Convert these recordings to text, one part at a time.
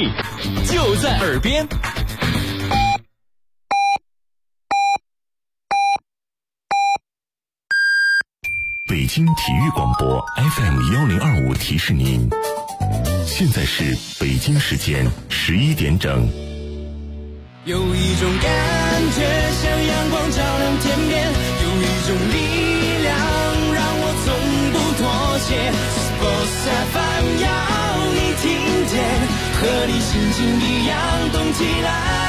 力就在耳边。 北京体育广播 FM1025 提示您，现在是北京时间11点整。 有一种感觉像阳光照亮天边，有一种力量让我从不妥协。Sports FM 要你听见，和你心情一样动起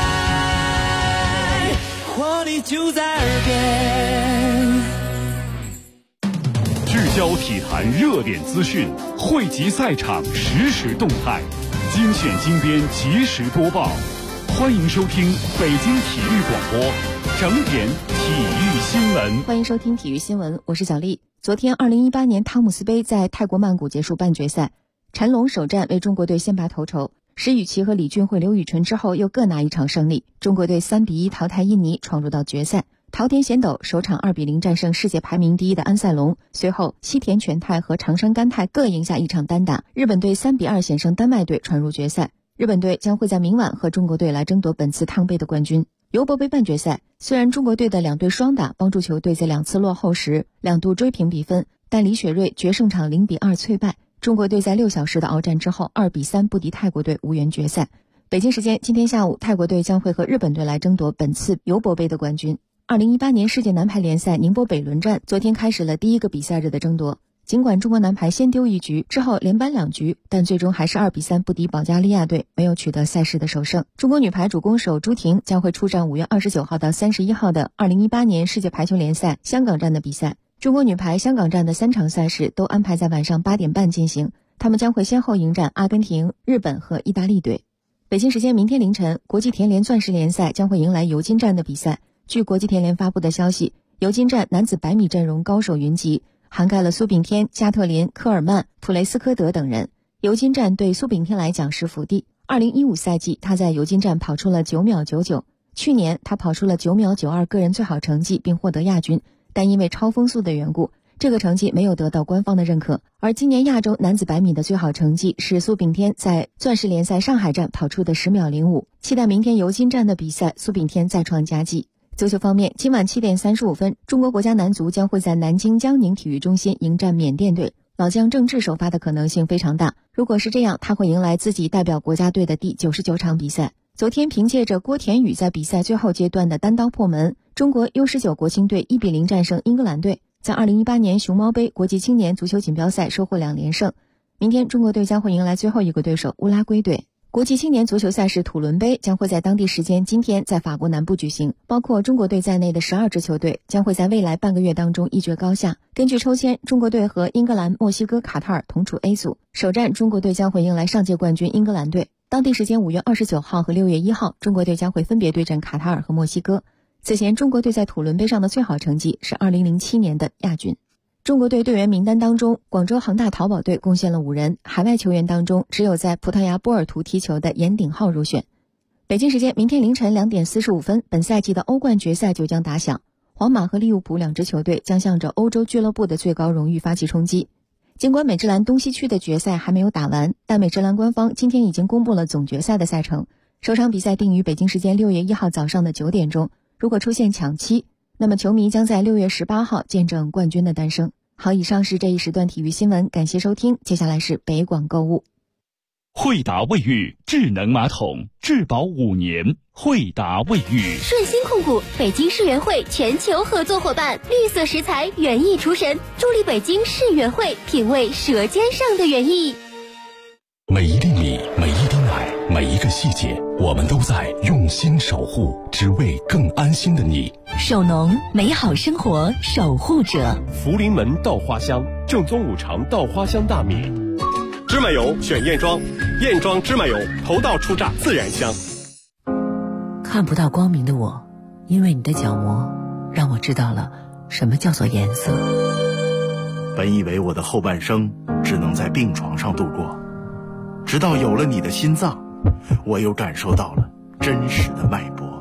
来，活力就在耳边。 聚焦体坛热点资讯，汇集赛场实时动态，精选精编及时播报。欢迎收听北京体育广播整点体育新闻。 欢迎收听体育新闻，我是小丽。昨天2018年汤姆斯杯在泰国曼谷结束半决赛，陈龙首战为中国队先拔头筹，石宇奇和李俊慧、刘雨辰之后又各拿一场胜利，中国队3-1淘汰印尼，闯入到决赛。桃田贤斗首场2-0战胜世界排名第一的安塞龙，随后西田全太和长山干太各赢下一场单打，日本队3-2险胜丹麦队，闯入决赛。日本队将会在明晚和中国队来争夺本次汤杯的冠军。尤伯杯半决赛，虽然中国队的两队双打帮助球队在2次落后时2度追平比分，但李雪芮决胜场0-2脆败，中国队在6小时的鏖战之后2-3不敌泰国队，无缘决赛。北京时间今天下午，泰国队将会和日本队来争夺本次尤伯杯的冠军。2018年世界男排联赛宁波北轮战昨天开始了第一个比赛日的争夺。尽管中国男排先丢一局，之后连扳2局，但最终还是2-3不敌保加利亚队，没有取得赛事的首胜。中国女排主攻手朱婷将会出战5月29号到31号的2018年世界排球联赛香港站的比赛。中国女排香港站的3场赛事都安排在晚上8点半进行，他们将会先后迎战阿根廷、日本和意大利队。北京时间明天凌晨，国际田联钻石联赛将会迎来尤金站的比赛。据国际田联发布的消息，尤金站男子100米阵容高手云集，涵盖了苏炳添、加特林、科尔曼、普雷斯科德等人。尤金站对苏炳添来讲是福地。2015赛季，他在尤金站跑出了9秒99，去年他跑出了9秒92个人最好成绩，并获得亚军，但因为超风速的缘故，这个成绩没有得到官方的认可。而今年亚洲男子100米的最好成绩是苏炳添在钻石联赛上海站跑出的10秒05，期待明天尤金站的比赛，苏炳添再创佳绩。足球方面，今晚7点35分，中国国家男足将会在南京江宁体育中心迎战缅甸队，老将郑智首发的可能性非常大。如果是这样，他会迎来自己代表国家队的第99场比赛。昨天凭借着郭田雨在比赛最后阶段的单刀破门，中国 U19 国青队1-0战胜英格兰队，在2018年熊猫杯国际青年足球锦标赛收获2连胜。明天中国队将会迎来最后一个对手乌拉圭队。国际青年足球赛事土伦杯将会在当地时间今天在法国南部举行，包括中国队在内的12支球队将会在未来半个月当中一决高下。根据抽签，中国队和英格兰、墨西哥、卡塔尔同处 A 组，首战中国队将会迎来上届冠军英格兰队。当地时间5月29号和6月1号，中国队将会分别对阵卡塔尔和墨西哥。此前中国队在土伦杯上的最好成绩是2007年的亚军。中国队队员名单当中，广州恒大淘宝队贡献了5人，海外球员当中只有在葡萄牙波尔图踢球的严鼎皓入选。北京时间明天凌晨2点45分，本赛季的欧冠决赛就将打响，皇马和利物浦2支球队将向着欧洲俱乐部的最高荣誉发起冲击。尽管美职篮东西区的决赛还没有打完，但美职篮官方今天已经公布了总决赛的赛程，首场比赛定于北京时间6月1号早上的9点钟，如果出现抢七，那么球迷将在6月18号见证冠军的诞生。好，以上是这一时段体育新闻，感谢收听，接下来是北广购物。 惠达卫浴智能马桶，质保5年。惠达卫浴， 顺心控股北京世园会全球合作伙伴，绿色食材园艺厨神，助力北京世园会品味舌尖上的园艺。 每一粒米，每一滴奶，每一个细节，我们都在用心守护，只为更安心的你。 守农，美好生活守护者。 福临门稻花香，正宗5常稻花香大米。芝麻油选燕庄，燕庄芝麻油，头道出榨自然香。 看不到光明的我，因为你的角膜让我知道了什么叫做颜色。 本以为我的后半生只能在病床上度过，直到有了你的心脏，我又感受到了真实的脉搏。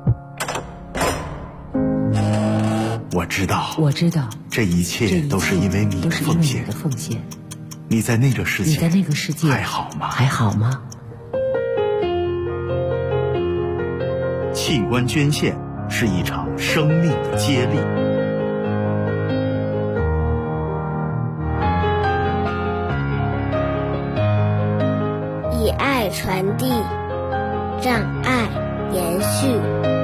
我知道，这一切都是因为你的奉献。你在那个世界还好吗？ 器官捐献是一场生命的接力。 以爱传递，让爱延续。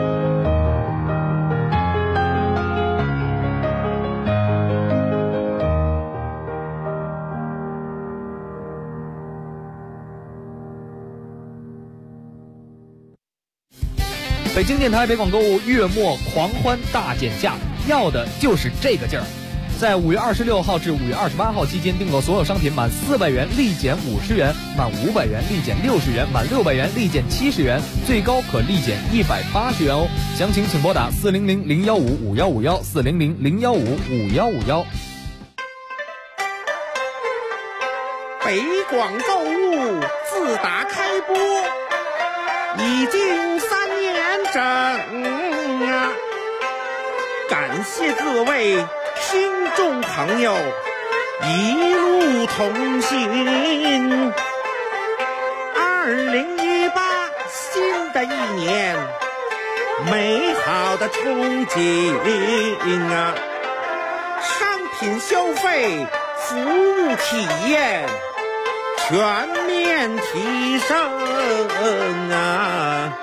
北京电台北广购物月末狂欢大减价，要的就是这个劲儿。在5月26号至5月28号期间订购所有商品满400元立减50元，满500元立减60元，满600元立减70元，最高可立减180元哦。详情请拨打400-015-5151 400-015-5151。 北广购物自打开播已经3年整啊！感谢各位听众朋友一路同行。2018新的一年，美好的憧憬啊！商品消费，服务体验全面提升啊！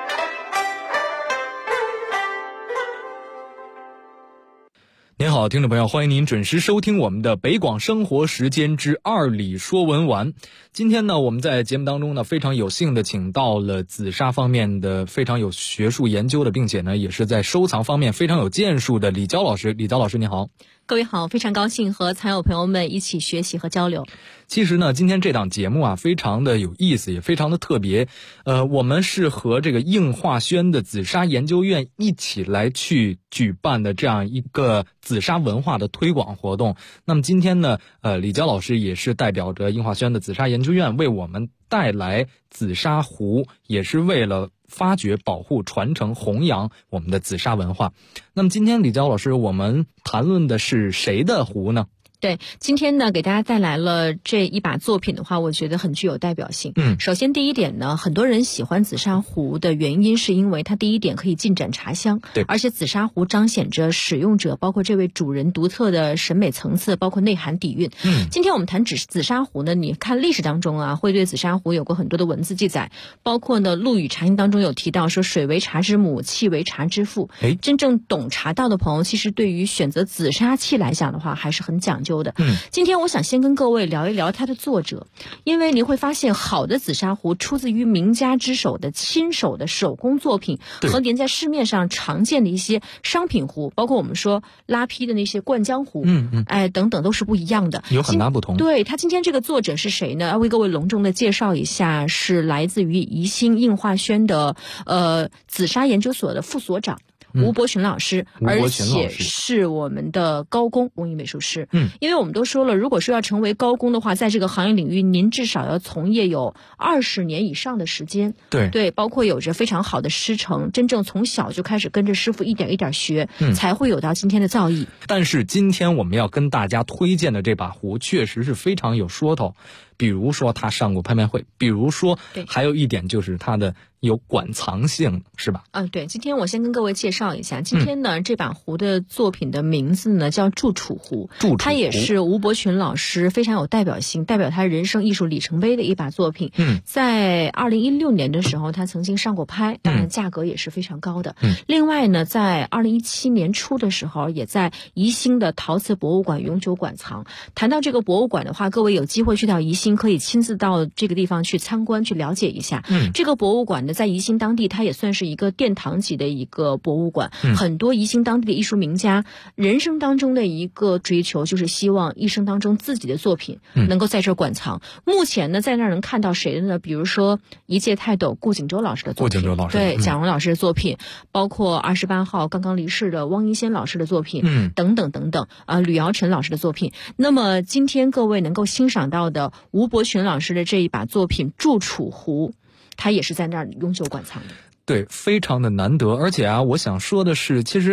您好，听众朋友，欢迎您准时收听我们的北广生活时间之二里说文玩。今天呢，我们在节目当中呢，非常有幸的请到了紫砂方面的非常有学术研究的，并且呢，也是在收藏方面非常有建树的李娇老师。李娇老师，你好。 各位好，非常高兴和藏友朋友们一起学习和交流。 其实呢，今天这档节目啊，非常的有意思，也非常的特别。我们是和这个应化轩的紫砂研究院一起来去举办的这样一个紫砂文化的推广活动。那么今天呢，李娇老师也是代表着应化轩的紫砂研究院为我们带来紫砂壶，也是为了发掘、保护、传承、弘扬我们的紫砂文化。那么今天李娇老师，我们谈论的是谁的壶呢？ 对，今天呢给大家带来了这一把作品的话，我觉得很具有代表性。首先第一点呢，很多人喜欢紫砂壶的原因是因为它第一点可以浸染茶香，对，而且紫砂壶彰显着使用者包括这位主人独特的审美层次，包括内涵底蕴。今天我们谈紫砂壶呢，你看历史当中啊，会对紫砂壶有过很多的文字记载，包括呢《陆羽茶经》当中有提到说水为茶之母，器为茶之父。真正懂茶道的朋友，其实对于选择紫砂器来讲的话，还是很讲究的。今天我想先跟各位聊一聊它的作者，因为您会发现好的紫砂壶出自于名家之手的亲手的手工作品，和您在市面上常见的一些商品壶，包括我们说拉坯的那些灌浆壶，等等都是不一样的， 有很大不同。 对，他今天这个作者是谁呢？要为各位隆重的介绍一下，是来自于宜兴应化轩的紫砂研究所的副所长吴伯群老师，而且是我们的高工工艺美术师。因为我们都说了，如果说要成为高工的话，在这个行业领域，您至少要从业有20年以上的时间。对，包括有着非常好的师承，真正从小就开始跟着师傅一点一点学，才会有到今天的造诣。 但是今天我们要跟大家推荐的这把壶，确实是非常有说头。比如说他上过拍卖会，比如说还有一点就是他的有馆藏性，是吧？ 对，今天我先跟各位介绍一下，今天呢这把壶的作品的名字呢叫祝楚壶，它也是吴伯群老师非常有代表性，代表他人生艺术里程碑的一把作品。在2016年的时候他曾经上过拍，当然价格也是非常高的。另外呢，在2017年初的时候，也在宜兴的陶瓷博物馆永久馆藏。谈到这个博物馆的话，各位有机会去到宜兴，可以亲自到这个地方去参观去了解一下。这个博物馆呢，在宜兴当地它也算是一个殿堂级的一个博物馆。很多宜兴当地的艺术名家人生当中的一个追求，就是希望一生当中自己的作品能够在这馆藏。目前呢，在那儿能看到谁的呢？比如说一介泰斗顾景舟老师的作品，对，蒋荣老师的作品，包括28号刚刚离世的汪一仙老师的作品，等等等等吕尧臣老师的作品。那么今天各位能够欣赏到的吴伯群老师的这一把作品祝楚壶，他也是在那儿永久馆藏的。 对，非常的难得。而且啊，我想说的是，其实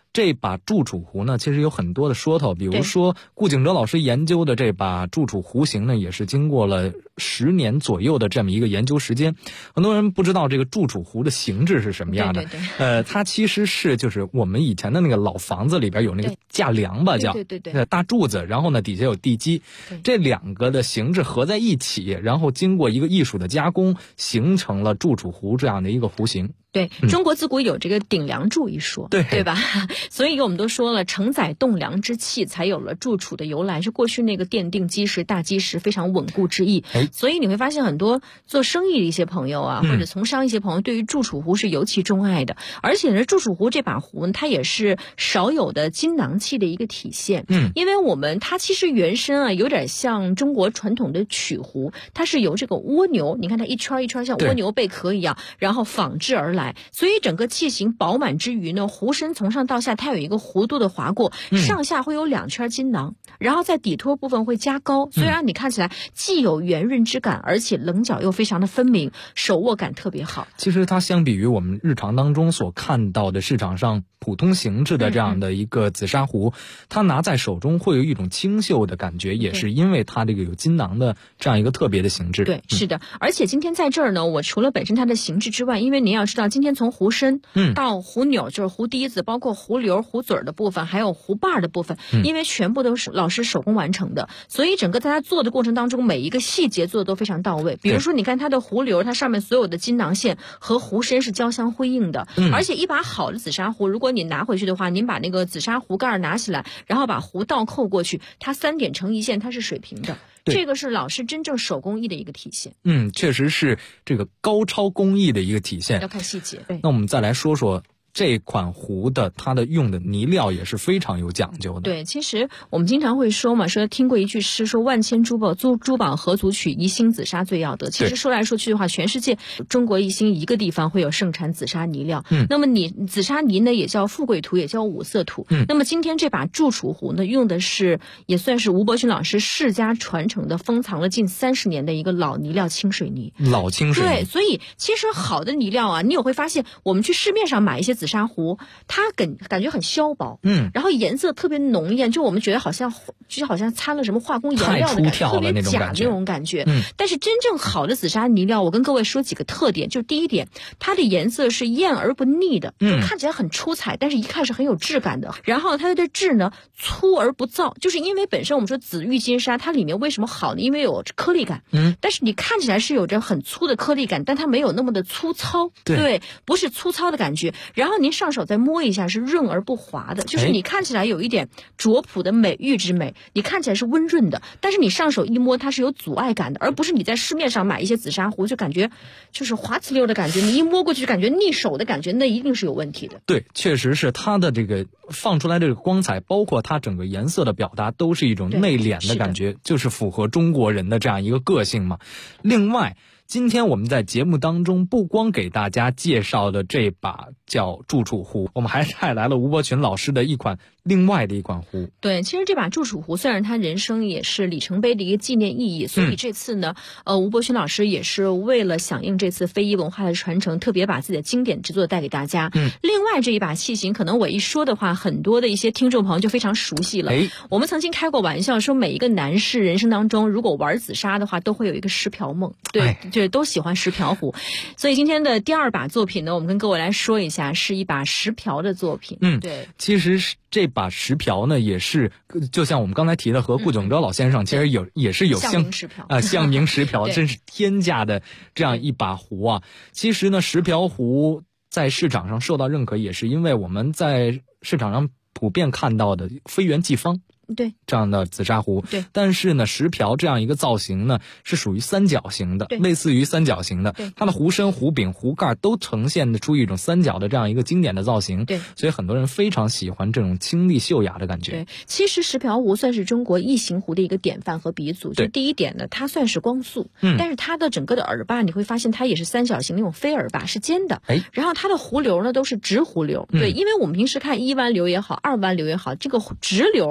这把祝楚湖呢，其实有很多的说头，比如说顾景哲老师研究的这把祝楚湖型呢，也是经过了10年左右的这么一个研究时间。很多人不知道这个祝楚湖的形制是什么样的，它其实是就是我们以前的那个老房子里边有那个架梁吧，叫大柱子，然后呢底下有地基，这2个的形制合在一起，然后经过一个艺术的加工，形成了祝楚湖这样的一个湖形。 对，中国自古有这个顶梁柱一说，对吧？所以我们都说了，承载栋梁之器，才有了祝楚的由来，是过去那个奠定基石、大基石非常稳固之意。所以你会发现很多做生意的一些朋友啊，或者从商一些朋友，对于祝楚湖是尤其钟爱的。而且呢，祝楚湖这把湖它也是少有的金囊器的一个体现。因为它其实原身啊有点像中国传统的曲壶，它是由这个蜗牛，你看它一圈一圈像蜗牛贝壳一样，然后仿制而来。所以整个器型饱满之余呢，壶身从上到下它有一个弧度的划过，上下会有2圈金囊，然后在底托部分会加高，所以让你看起来既有圆润之感，而且棱角又非常的分明，手握感特别好。 其实它相比于我们日常当中所看到的市场上普通形制的这样的一个紫砂壶，它拿在手中会有一种清秀的感觉，也是因为它这个有金囊的这样一个特别的形制。 对，是的。而且今天在这儿呢，我除了本身它的形制之外，因为您要知道今天从壶身到壶钮，就是壶底子，包括壶流、壶嘴的部分，还有壶把的部分，因为全部都是老师手工完成的，所以整个在它做的过程当中，每一个细节做的都非常到位。比如说你看它的壶流，它上面所有的金囊线和壶身是交相辉映的，而且一把好的紫砂壶，如果你拿回去的话，您把那个紫砂壶盖拿起来，然后把壶倒扣过去，它3点成一线，它是水平的。这个是老师真正手工艺的一个体现。 确实是这个高超工艺的一个体现， 要看细节。 那我们再来说说这款壶的它的用的泥料也是非常有讲究的。 对，其实我们经常会说嘛，说听过一句诗，说万千珠宝何足取，一星紫砂最要得。其实说来说去的话，全世界中国一星一个地方会有盛产紫砂泥料。那么紫砂泥呢，也叫富贵土，也叫五色土。那么今天这把祝楚壶呢，用的是也算是吴伯勋老师世家传承的，封藏了近30年的一个老泥料清水泥。 老清水泥。 对，所以其实好的泥料啊，你也会发现，我们去市面上买一些紫砂壶，它感觉很削薄，然后颜色特别浓艳，就我们觉得好像掺了什么化工颜料的感觉，特别假的那种感觉。但是真正好的紫砂泥料，我跟各位说几个特点，就第一点，它的颜色是艳而不腻的，就看起来很出彩，但是一看是很有质感的。然后它的质呢，粗而不燥，就是因为本身我们说紫玉金砂，它里面为什么好呢？因为有颗粒感，但是你看起来是有着很粗的颗粒感，但它没有那么的粗糙，对，不是粗糙的感觉。然后您上手再摸一下，是润而不滑的，就是你看起来有一点拙朴的美玉之美，你看起来是温润的，但是你上手一摸它是有阻碍感的，而不是你在市面上买一些紫砂壶就感觉就是滑呲溜的感觉，你一摸过去感觉腻手的感觉，那一定是有问题的。 对，确实是它的这个放出来这个光彩，包括它整个颜色的表达，都是一种内敛的感觉，就是符合中国人的这样一个个性嘛。另外，今天我们在节目当中不光给大家介绍的这把叫祝楚壶，我们还带来了吴伯群老师的另外的一款壶。 对，其实这把祝楚壶虽然它人生也是里程碑的一个纪念意义，所以这次呢，吴伯群老师也是为了响应这次非遗文化的传承，特别把自己的经典之作带给大家。另外这一把器型，可能我一说的话，很多的一些听众朋友就非常熟悉了。我们曾经开过玩笑说，每一个男士人生当中，如果玩紫砂的话，都会有一个石瓢梦。对，就都喜欢石瓢壶。所以今天的第2把作品呢，我们跟各位来说一下，是一把石瓢的作品。对， 其实这把石瓢呢，也是就像我们刚才提的，和顾景哲老先生其实也是有相名石瓢，真是天价的这样一把壶啊。其实呢，石瓢壶在市场上受到认可，也是因为我们在市场上普遍看到的非圆即方。 对， 这样的紫砂壶。 对， 但是呢，石瓢这样一个造型呢，是属于三角形的，类似于三角形的。它的壶身、壶柄、壶盖都呈现出一种三角的这样一个经典的造型。 对， 所以很多人非常喜欢这种清丽秀雅的感觉。 对，其实石瓢壶算是中国异形壶的一个典范和鼻祖。就第一点呢，它算是光速，但是它的整个的耳把你会发现它也是三角形那种飞耳把，是尖的。然后它的壶流呢都是直壶流。对，因为我们平时看1弯流也好，2弯流也好，这个直流啊，就是直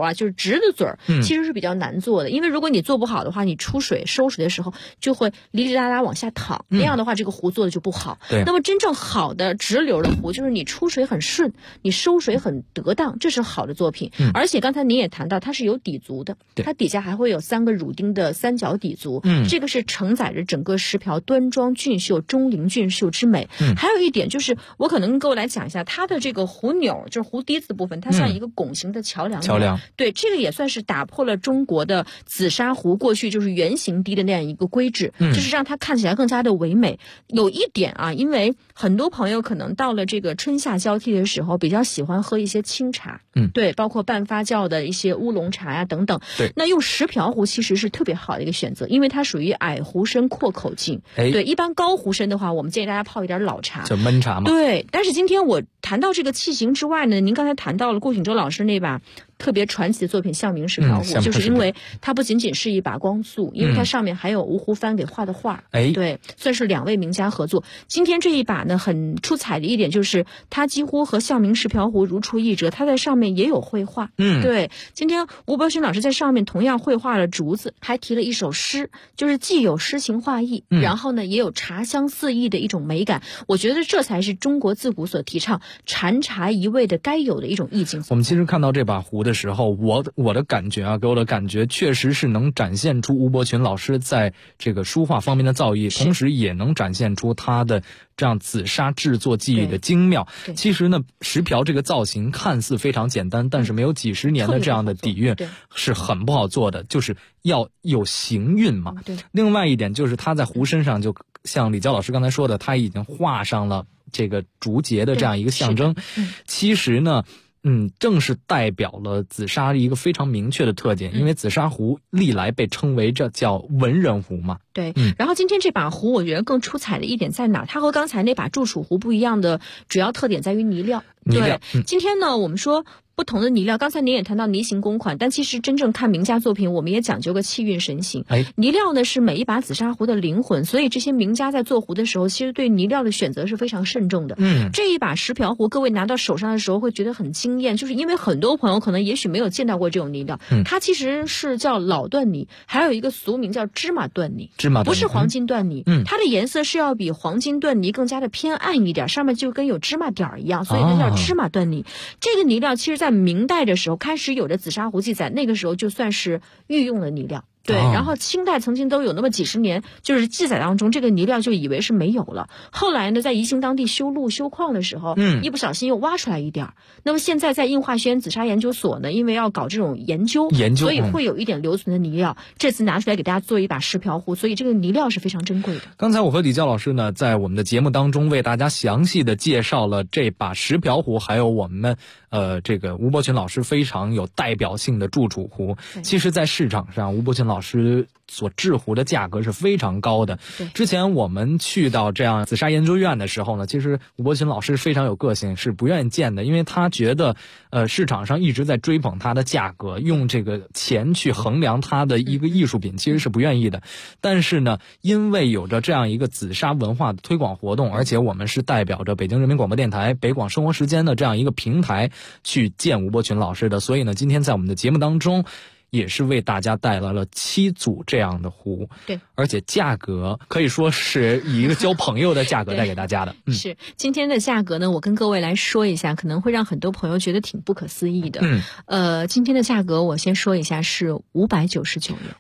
直的嘴儿，其实是比较难做的，因为如果你做不好的话，你出水收水的时候就会哩哩啦啦往下淌，那样的话这个壶做的就不好。 对， 那么真正好的直流的壶，就是你出水很顺，你收水很得当，这是好的作品。而且刚才您也谈到，它是有底足的，它底下还会有3个乳钉的三角底足，这个是承载着整个石瓢端庄俊秀、钟灵俊秀之美。还有一点就是，我可能跟各位来讲一下，它的这个壶钮，就是壶底子部分，它像一个拱形的桥梁。对，这个也算是打破了中国的紫砂壶过去就是圆形滴的那样一个规制，就是让它看起来更加的唯美。有一点啊，因为很多朋友可能到了这个春夏交替的时候，比较喜欢喝一些清茶，对，包括半发酵的一些乌龙茶呀等等。 对， 那用石瓢壶其实是特别好的一个选择，因为它属于矮壶身阔口径。对，一般高壶身的话，我们建议大家泡一点老茶， 就焖茶嘛。 对，但是今天我谈到这个器型之外呢，您刚才谈到了顾景舟老师那把特别传奇的作品象铭石瓢壶，就是因为它不仅仅是一把光速，因为它上面还有吴湖帆给画的画。对，算是2位名家合作。今天这一把呢，很出彩的一点就是它几乎和象铭石瓢壶如出一辙，它在上面也有绘画。对，今天吴伯勋老师在上面同样绘画了竹子，还提了一首诗，就是既有诗情画意，然后呢也有茶香四溢的一种美感。我觉得这才是中国自古所提倡禅茶一味的该有的一种意境。 我们其实看到这把壶的时候，我的感觉啊，给我的感觉确实是能展现出吴伯群老师在这个书画方面的造诣，同时也能展现出他的这样紫砂制作技艺的精妙。其实呢，石瓢这个造型看似非常简单，但是没有几十年的这样的底蕴是很不好做的，就是要有行韵嘛。另外一点就是他在壶身上，就像李娇老师刚才说的，他已经画上了这个竹节的这样一个象征。其实呢，正是代表了紫砂一个非常明确的特点，因为紫砂壶历来被称为这叫文人壶嘛。 对，然后今天这把壶我觉得更出彩的一点在哪？它和刚才那把祝楚壶不一样的主要特点在于泥料。对，今天呢我们说不同的泥料，刚才您也谈到泥形公款，但其实真正看名家作品，我们也讲究个气韵神形。泥料呢是每一把紫砂壶的灵魂，所以这些名家在做壶的时候，其实对泥料的选择是非常慎重的。这一把石瓢壶，各位拿到手上的时候会觉得很惊艳，就是因为很多朋友可能也许没有见到过这种泥料，它其实是叫老缎泥，还有一个俗名叫芝麻缎泥，不是黄金缎泥。它的颜色是要比黄金缎泥更加的偏暗一点，上面就跟有芝麻点一样，所以它叫芝麻缎泥。这个泥料其实在明代的时候开始有着紫砂壶记载，那个时候就算是御用的泥料。对，然后清代曾经都有那么几十年，就是记载当中这个泥料就以为是没有了。后来呢，在宜兴当地修路修矿的时候，一不小心又挖出来一点。那么现在在应化学院紫砂研究所呢，因为要搞这种研究，所以会有一点留存的泥料。这次拿出来给大家做一把石瓢壶，所以这个泥料是非常珍贵的。 刚才我和李娇老师呢，在我们的节目当中为大家详细的介绍了这把石瓢壶，还有我们这个吴伯群老师非常有代表性的祝楚壶。其实在市场上，吴伯群老师所制壶的价格是非常高的。之前我们去到这样紫砂研究院的时候呢，其实吴伯群老师非常有个性，是不愿意见的，因为他觉得市场上一直在追捧他的价格，用这个钱去衡量他的一个艺术品，其实是不愿意的。但是呢，因为有着这样一个紫砂文化的推广活动，而且我们是代表着北京人民广播电台北广生活时间的这样一个平台去见吴伯群老师的，所以呢，今天在我们的节目当中也是为大家带来了7组这样的壶。 对， 而且价格可以说是以一个交朋友的价格带给大家的。 是今天的价格呢，我跟各位来说一下，可能会让很多朋友觉得挺不可思议的。今天的价格我先说一下是599元。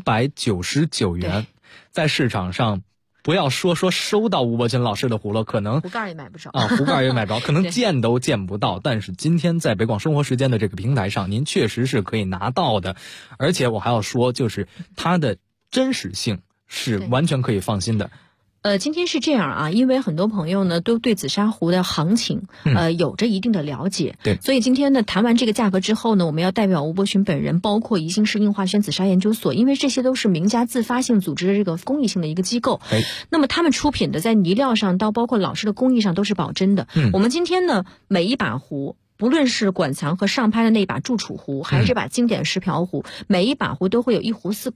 599元，在市场上不要说收到吴伯群老师的壶了，可能壶盖也买不着壶盖也买不着，可能见都见不到。但是今天在北广生活时间的这个平台上，您确实是可以拿到的。而且我还要说，就是它的真实性是完全可以放心的。 今天是这样啊，因为很多朋友呢都对紫砂壶的行情有着一定的了解， 对， 所以今天呢谈完这个价格之后呢，我们要代表吴伯群本人，包括宜兴市应化轩紫砂研究所，因为这些都是名家自发性组织的这个公益性的一个机构，那么他们出品的在泥料上到包括老师的工艺上都是保真的。我们今天呢每一把壶，不论是馆藏和上拍的那把祝楚壶，还是这把经典石瓢壶，每一把壶都会有1壶4款。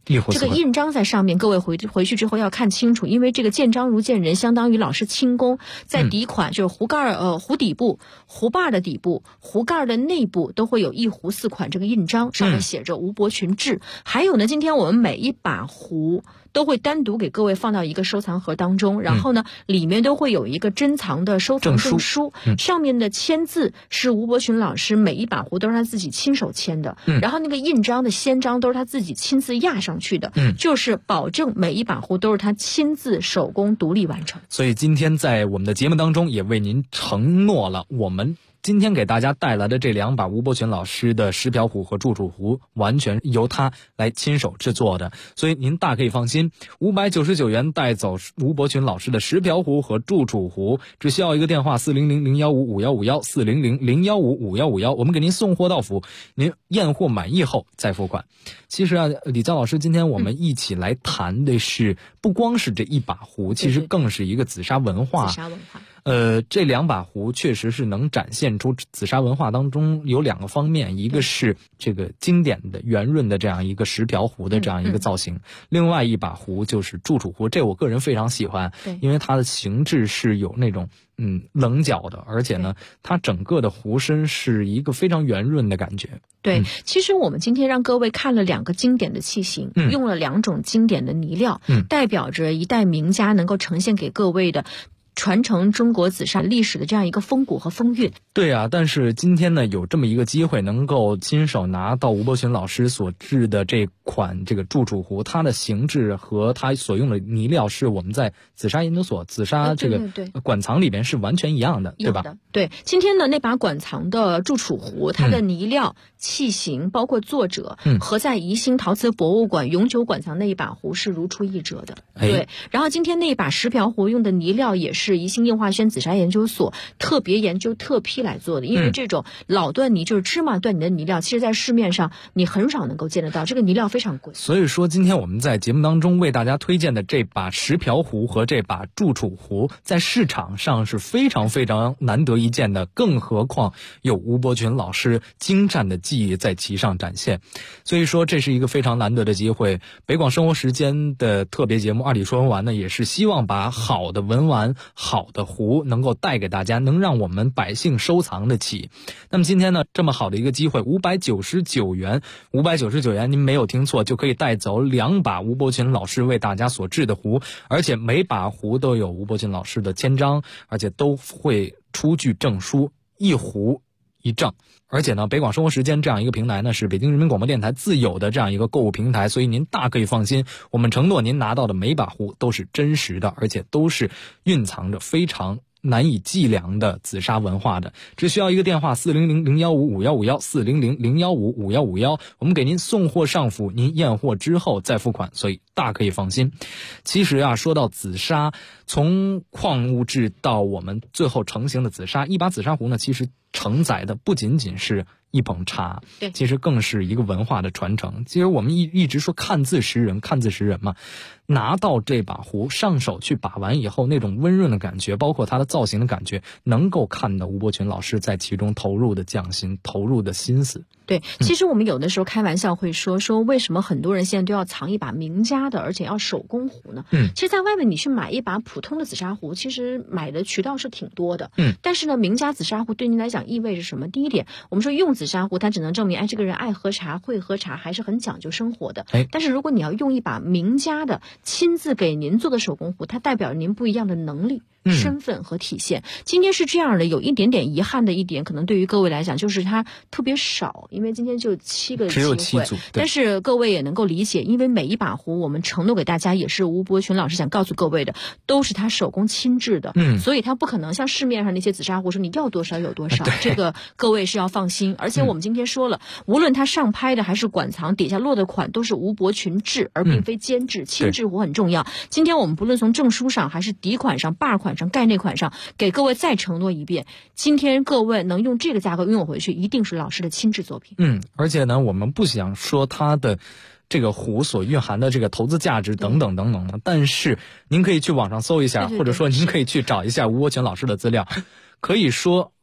这个印章在上面，各位回去之后要看清楚，因为这个见章如见人，相当于老师亲工，在底款就是壶盖壶底部、壶把的底部、壶盖的内部都会有一壶4款这个印章，上面写着吴伯群志。还有呢，今天我们每一把壶都会单独给各位放到一个收藏盒当中，然后呢，里面都会有一个珍藏的收藏证书，上面的签字是吴伯群老师每一把壶都是他自己亲手签的，然后那个印章的先章都是他自己亲自压上去的，就是保证每一把壶都是他亲自手工独立完成。 所以今天在我们的节目当中也为您承诺了，我们今天给大家带来的这2把吴伯群老师的石瓢壶和祝楚壶，完全由他来亲手制作的，所以您大可以放心，599元带走吴伯群老师的石瓢壶和祝楚壶，只需要一个电话400-015-5151 400-015-5151，我们给您送货到府，您验货满意后再付款。其实啊，李佳老师，今天我们一起来谈的是不光是这一把壶，其实更是一个紫砂文化。 紫砂文化。 这2把壶确实是能展现出紫砂文化当中有2个方面，一个是这个经典的圆润的这样一个石瓢壶的这样一个造型，另外一把壶就是祝楚壶，这我个人非常喜欢，因为它的形制是有那种棱角的，而且呢，它整个的壶身是一个非常圆润的感觉。 对，其实我们今天让各位看了2个经典的器型，用了2种经典的泥料，代表着一代名家能够呈现给各位的传承中国紫砂历史的这样一个风骨和风韵。 对啊，但是今天呢，有这么一个机会能够亲手拿到吴伯群老师所制的这款这个祝楚壶，它的形制和它所用的泥料是我们在紫砂研究所紫砂这个馆藏里边是完全一样的，对吧？ 对，今天的那把馆藏的祝楚壶，它的泥料、器型包括作者和在宜兴陶瓷博物馆永久馆藏那一把壶是如出一辙的。对，然后今天那一把石瓢壶用的泥料也是宜兴应化轩紫砂研究所特别研究特批来做的，因为这种老段泥就是芝麻段泥的泥料，其实在市面上你很少能够见得到，这个泥料非常贵。 所以说今天我们在节目当中为大家推荐的这把石瓢壶和这把祝楚壶在市场上是非常非常难得一见的，更何况有吴伯群老师精湛的技艺在其上展现，所以说这是一个非常难得的机会。北广生活时间的特别节目二里说文玩呢，也是希望把好的文玩好的壶能够带给大家，能让我们百姓收藏得起。那么今天呢，这么好的一个机会，599元，599元您没有听错，就可以带走2把吴伯群老师为大家所制的壶，而且每把壶都有吴伯群老师的签章，而且都会出具证书，一壶一证。而且呢，北广生活时间这样一个平台呢，是北京人民广播电台自有的这样一个购物平台，所以您大可以放心，我们承诺您拿到的每把壶都是真实的，而且都是蕴藏着非常难以计量的紫砂文化的。只需要一个电话400-015-5151 400-015-5151，我们给您送货上府，您验货之后再付款，所以大可以放心。其实啊，说到紫砂，从矿物质到我们最后成型的紫砂，一把紫砂壶呢，其实承载的不仅仅是一捧茶，其实更是一个文化的传承。其实我们一直说看字识人嘛，拿到这把壶上手去把玩以后，那种温润的感觉，包括它的造型的感觉，能够看到吴伯群老师在其中投入的匠心，投入的心思。 对，其实我们有的时候开玩笑会说为什么很多人现在都要藏一把名家的，而且要手工壶呢？其实在外面你去买一把普通的紫砂壶，其实买的渠道是挺多的。但是呢，名家紫砂壶对您来讲意味着什么？第一点，我们说用紫砂壶，它只能证明这个人爱喝茶、会喝茶，还是很讲究生活的。但是如果你要用一把名家的亲自给您做的手工壶，它代表您不一样的能力、身份和体现。今天是这样的，有一点点遗憾的一点，可能对于各位来讲就是它特别少，因为今天就7个机会， 只有7组。 但是各位也能够理解，因为每一把壶我们承诺给大家，也是吴伯群老师想告诉各位的，都是他手工亲制的，所以他不可能像市面上那些紫砂壶说你要多少有多少，这个各位是要放心。而且我们今天说了，无论他上拍的还是馆藏底下落的款，都是吴伯群制，而并非监制，亲制壶很重要。今天我们不论从证书上还是底款上、把款上、盖内款上，给各位再承诺一遍，今天各位能用这个价格拥有回去，一定是老师的亲制作品。 而且呢，我们不想说它的这个壶所蕴含的这个投资价值等等等等的，但是您可以去网上搜一下，或者说您可以去找一下吴伯群老师的资料，可以说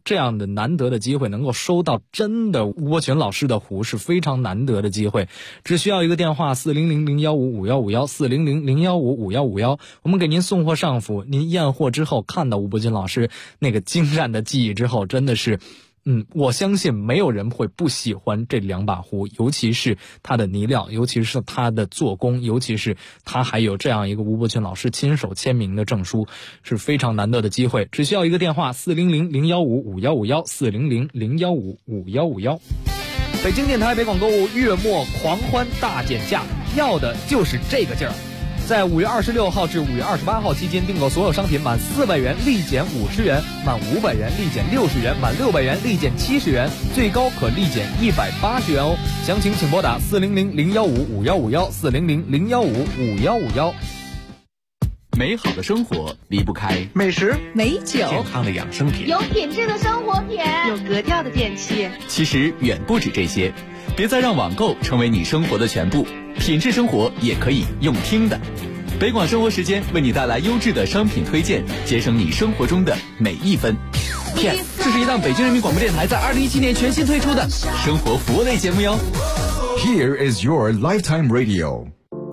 这样的难得的机会，能够收到真的吴伯群老师的壶是非常难得的机会。只需要一个电话400-015-5151 我们给您送货上府，您验货之后看到吴伯群老师那个精湛的技艺之后，真的是我相信没有人会不喜欢这2把壶，尤其是它的泥料，尤其是它的做工，尤其是它还有这样一个吴伯群老师亲手签名的证书，是非常难得的机会。只需要一个电话400-015-5151 400-015-5151。 北京电台北广购物月末狂欢大减价，要的就是这个劲儿。在5月26号至5月28号期间订购所有商品满400元立减50元，满500元立减60元，满600元立减70元，最高可立减180元哦。详情请拨打400-015-5151 400-015-5151。 美好的生活离不开美食、 美酒、 健康的养生品， 有品质的生活品， 有格调的电器。 其实远不止这些，别再让网购成为你生活的全部，品质生活也可以用听的。北广生活时间为你带来优质的商品推荐，节省你生活中的每一分。 Yes， 这是一档北京人民广播电台在2017年全新推出的生活服务类节目哟。 Here is your lifetime radio。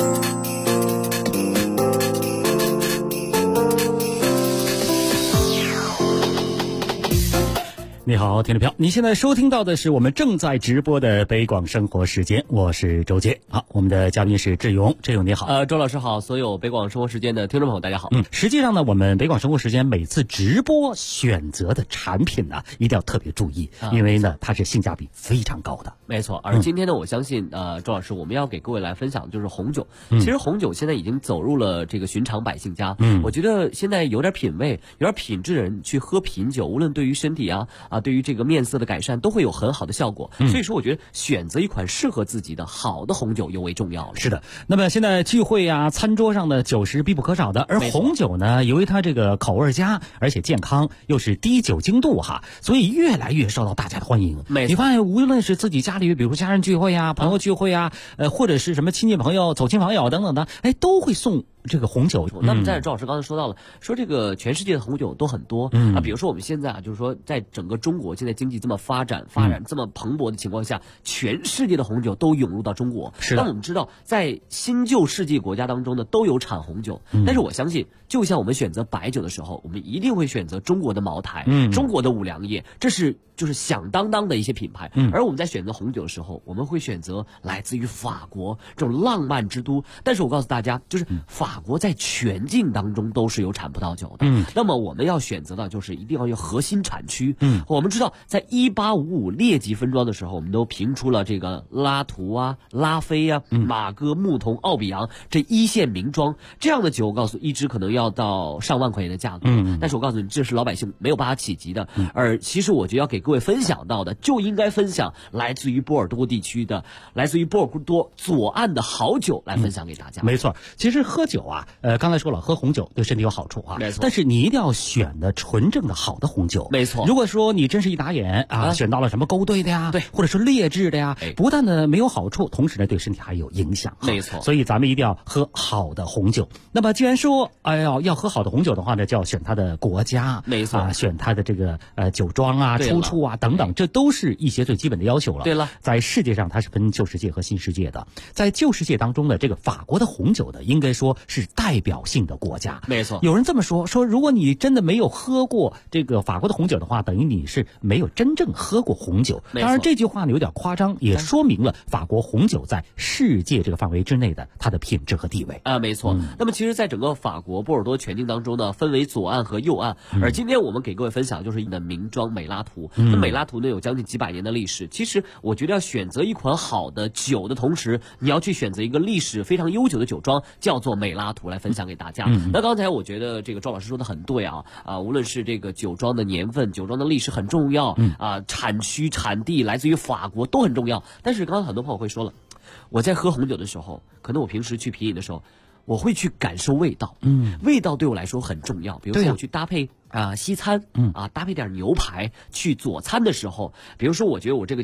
你好，听众朋友，你现在收听到的是我们正在直播的北广生活时间，我是周杰。好，我们的嘉宾是志勇，志勇你好。 周老师好，所有北广生活时间的听众朋友大家好。 实际上呢，我们北广生活时间每次直播选择的产品呢，一定要特别注意，因为呢，它是性价比非常高的。 没错，而今天呢，我相信周老师，我们要给各位来分享的就是红酒。其实红酒现在已经走入了这个寻常百姓家。我觉得现在有点品味、有点品质的人去喝品酒，无论对于身体对于这个面色的改善都会有很好的效果。所以说我觉得选择一款适合自己的好的红酒尤为重要了。 是的，那么现在聚会餐桌上的酒是必不可少的，而红酒呢，由于它这个口味佳，而且健康，又是低酒精度所以越来越受到大家的欢迎。你发现无论是自己家里比如家人聚会朋友聚会或者是什么亲戚朋友走亲访友等等的，都会送这个红酒。 那么在周老师刚才说到了，说这个全世界的红酒都很多比如说我们现在就是说在整个中国现在经济这么发展这么蓬勃的情况下，全世界的红酒都涌入到中国。 是的。 但我们知道在新旧世界国家当中呢，都有产红酒，但是我相信就像我们选择白酒的时候，我们一定会选择中国的茅台，中国的五粮液，这是就是响当当的一些品牌。而我们在选择红酒的时候，我们会选择来自于法国这种浪漫之都。但是我告诉大家，就是法国在全境当中都是有产葡萄酒的。那么我们要选择的就是一定要有核心产区。我们知道在1855列级分庄的时候，我们都评出了这个拉图拉菲马哥、牧童、奥比昂这一线名庄，这样的酒我告诉一支可能要到上万块钱的价格。但是我告诉你，这是老百姓没有办法企及的。而其实我觉得要给各位分享到的，就应该分享来自于波尔多地区的，来自于波尔多左岸的好酒来分享给大家。 没错，其实喝酒刚才说了，喝红酒对身体有好处没错。 但是你一定要选的纯正的好的红酒。 没错。 如果说你真是一打眼选到了什么勾兑的对， 或者是劣质的不但呢没有好处，同时呢对身体还有影响。 没错。 所以咱们一定要喝好的红酒。那么既然说要喝好的红酒的话呢，就要选它的国家。 没错。 选它的这个酒庄出处等等，这都是一些最基本的要求了。 对了， 在世界上它是分旧世界和新世界的。在旧世界当中呢，这个法国的红酒呢，应该说是代表性的国家。 没错。 有人这么说，如果你真的没有喝过这个法国的红酒的话，等于你是没有真正喝过红酒。当然这句话呢有点夸张，也说明了法国红酒在世界这个范围之内的它的品质和地位。 没错。那么其实在整个法国波尔多全境当中呢，分为左岸和右岸。而今天我们给各位分享就是一个名庄美拉图。那美拉图呢有将近几百年的历史。其实我觉得要选择一款好的酒的同时，你要去选择一个历史非常悠久的酒庄，叫做美拉图，来分享给大家。那刚才我觉得这个周老师说的很对无论是这个酒庄的年份、酒庄的历史很重要产区、产地来自于法国都很重要。但是刚刚很多朋友会说了，我在喝红酒的时候，可能我平时去品饮的时候，我会去感受味道。味道对我来说很重要。比如说我去搭配西餐搭配点牛排去佐餐的时候，比如说我觉得我这个酒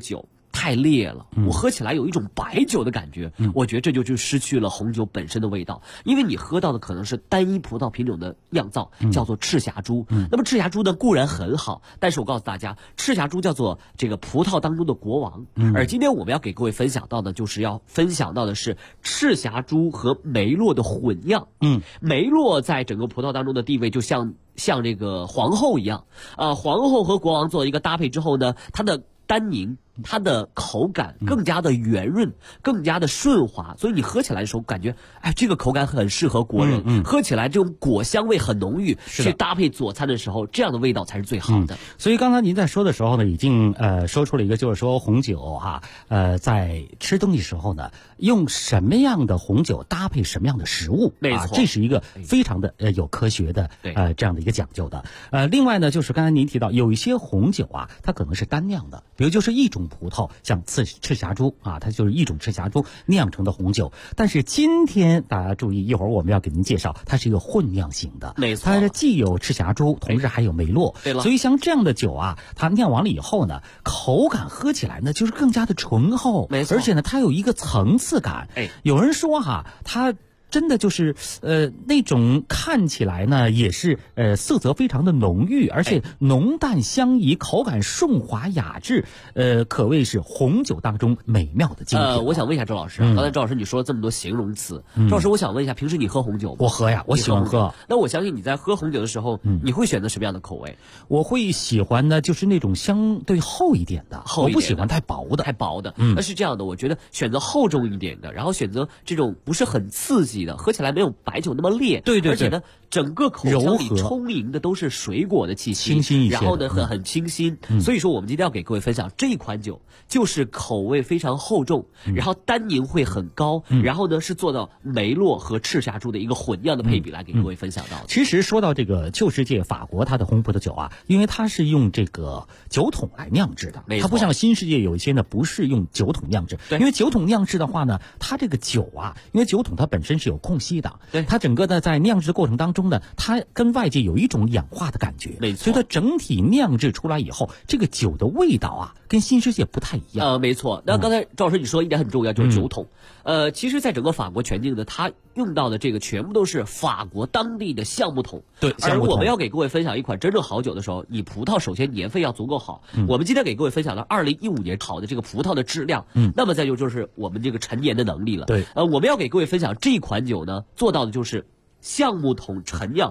太烈了，我喝起来有一种白酒的感觉，我觉得这就失去了红酒本身的味道，因为你喝到的可能是单一葡萄品种的酿造，叫做赤霞珠。那么赤霞珠呢固然很好，但是我告诉大家，赤霞珠叫做这个葡萄当中的国王。而今天我们要给各位分享到的，就是要分享到的是赤霞珠和梅洛的混酿。梅洛在整个葡萄当中的地位就像这个皇后一样啊，皇后和国王做一个搭配之后呢，它的单宁，它的口感更加的圆润，更加的顺滑，所以你喝起来的时候感觉，哎，这个口感很适合国人，喝起来这种果香味很浓郁，去搭配佐餐的时候，这样的味道才是最好的。 所以刚才您在说的时候呢，已经说出了一个，就是说红酒在吃东西时候呢，用什么样的红酒搭配什么样的食物， 没错， 这是一个非常的有科学的这样的一个讲究的。另外呢，就是刚才您提到有一些红酒啊，它可能是单酿的，比如就是一种葡萄，像赤霞珠啊，它就是一种赤霞珠酿成的红酒。但是今天大家注意，一会儿我们要给您介绍，它是一个混酿型的， 没错， 它既有赤霞珠，同时还有梅洛。 对了， 所以像这样的酒啊，它酿完了以后呢，口感喝起来呢就是更加的醇厚， 没错， 而且呢它有一个层次感。有人说它真的就是那种看起来呢也是色泽非常的浓郁，而且浓淡相宜，口感顺滑雅致，可谓是红酒当中美妙的精品。 我想问一下周老师，刚才周老师你说了这么多形容词，周老师我想问一下，平时你喝红酒吗？ 我喝呀，我喜欢喝。 那我相信你在喝红酒的时候，你会选择什么样的口味？ 我会喜欢呢就是那种相对厚一点的，我不喜欢太薄的。 那是这样的，我觉得选择厚重一点的，然后选择这种不是很刺激的，喝起来没有白酒那么烈， 对， 而且呢整个口腔里充盈的都是水果的气息， 清新一些， 然后呢很清新。所以说我们今天要给各位分享这一款酒，就是口味非常厚重，然后单宁会很高，然后呢是做到梅洛和赤霞珠的一个混酿的配比来给各位分享到的。 其实说到这个旧世界法国它的红葡萄酒啊，因为它是用这个酒桶来酿制的，它不像新世界有一些呢不是用酒桶酿制，因为酒桶酿制的话呢，它这个酒啊，因为酒桶它本身是有空隙的，它整个的在酿制的过程当中呢，它跟外界有一种氧化的感觉， 没错， 所以它整体酿制出来以后，这个酒的味道啊跟新世界不太一样。 没错。那刚才赵老师你说一点很重要，就是酒桶。其实在整个法国全境的，它用到的这个全部都是法国当地的橡木桶。 对， 而我们要给各位分享一款真正好酒的时候，你葡萄首先年份要足够好。我们今天给各位分享了2015年好的这个葡萄的质量，那么再就是我们这个陈年的能力了。 对， 我们要给各位分享这款酒呢，做到的就是橡木桶陈酿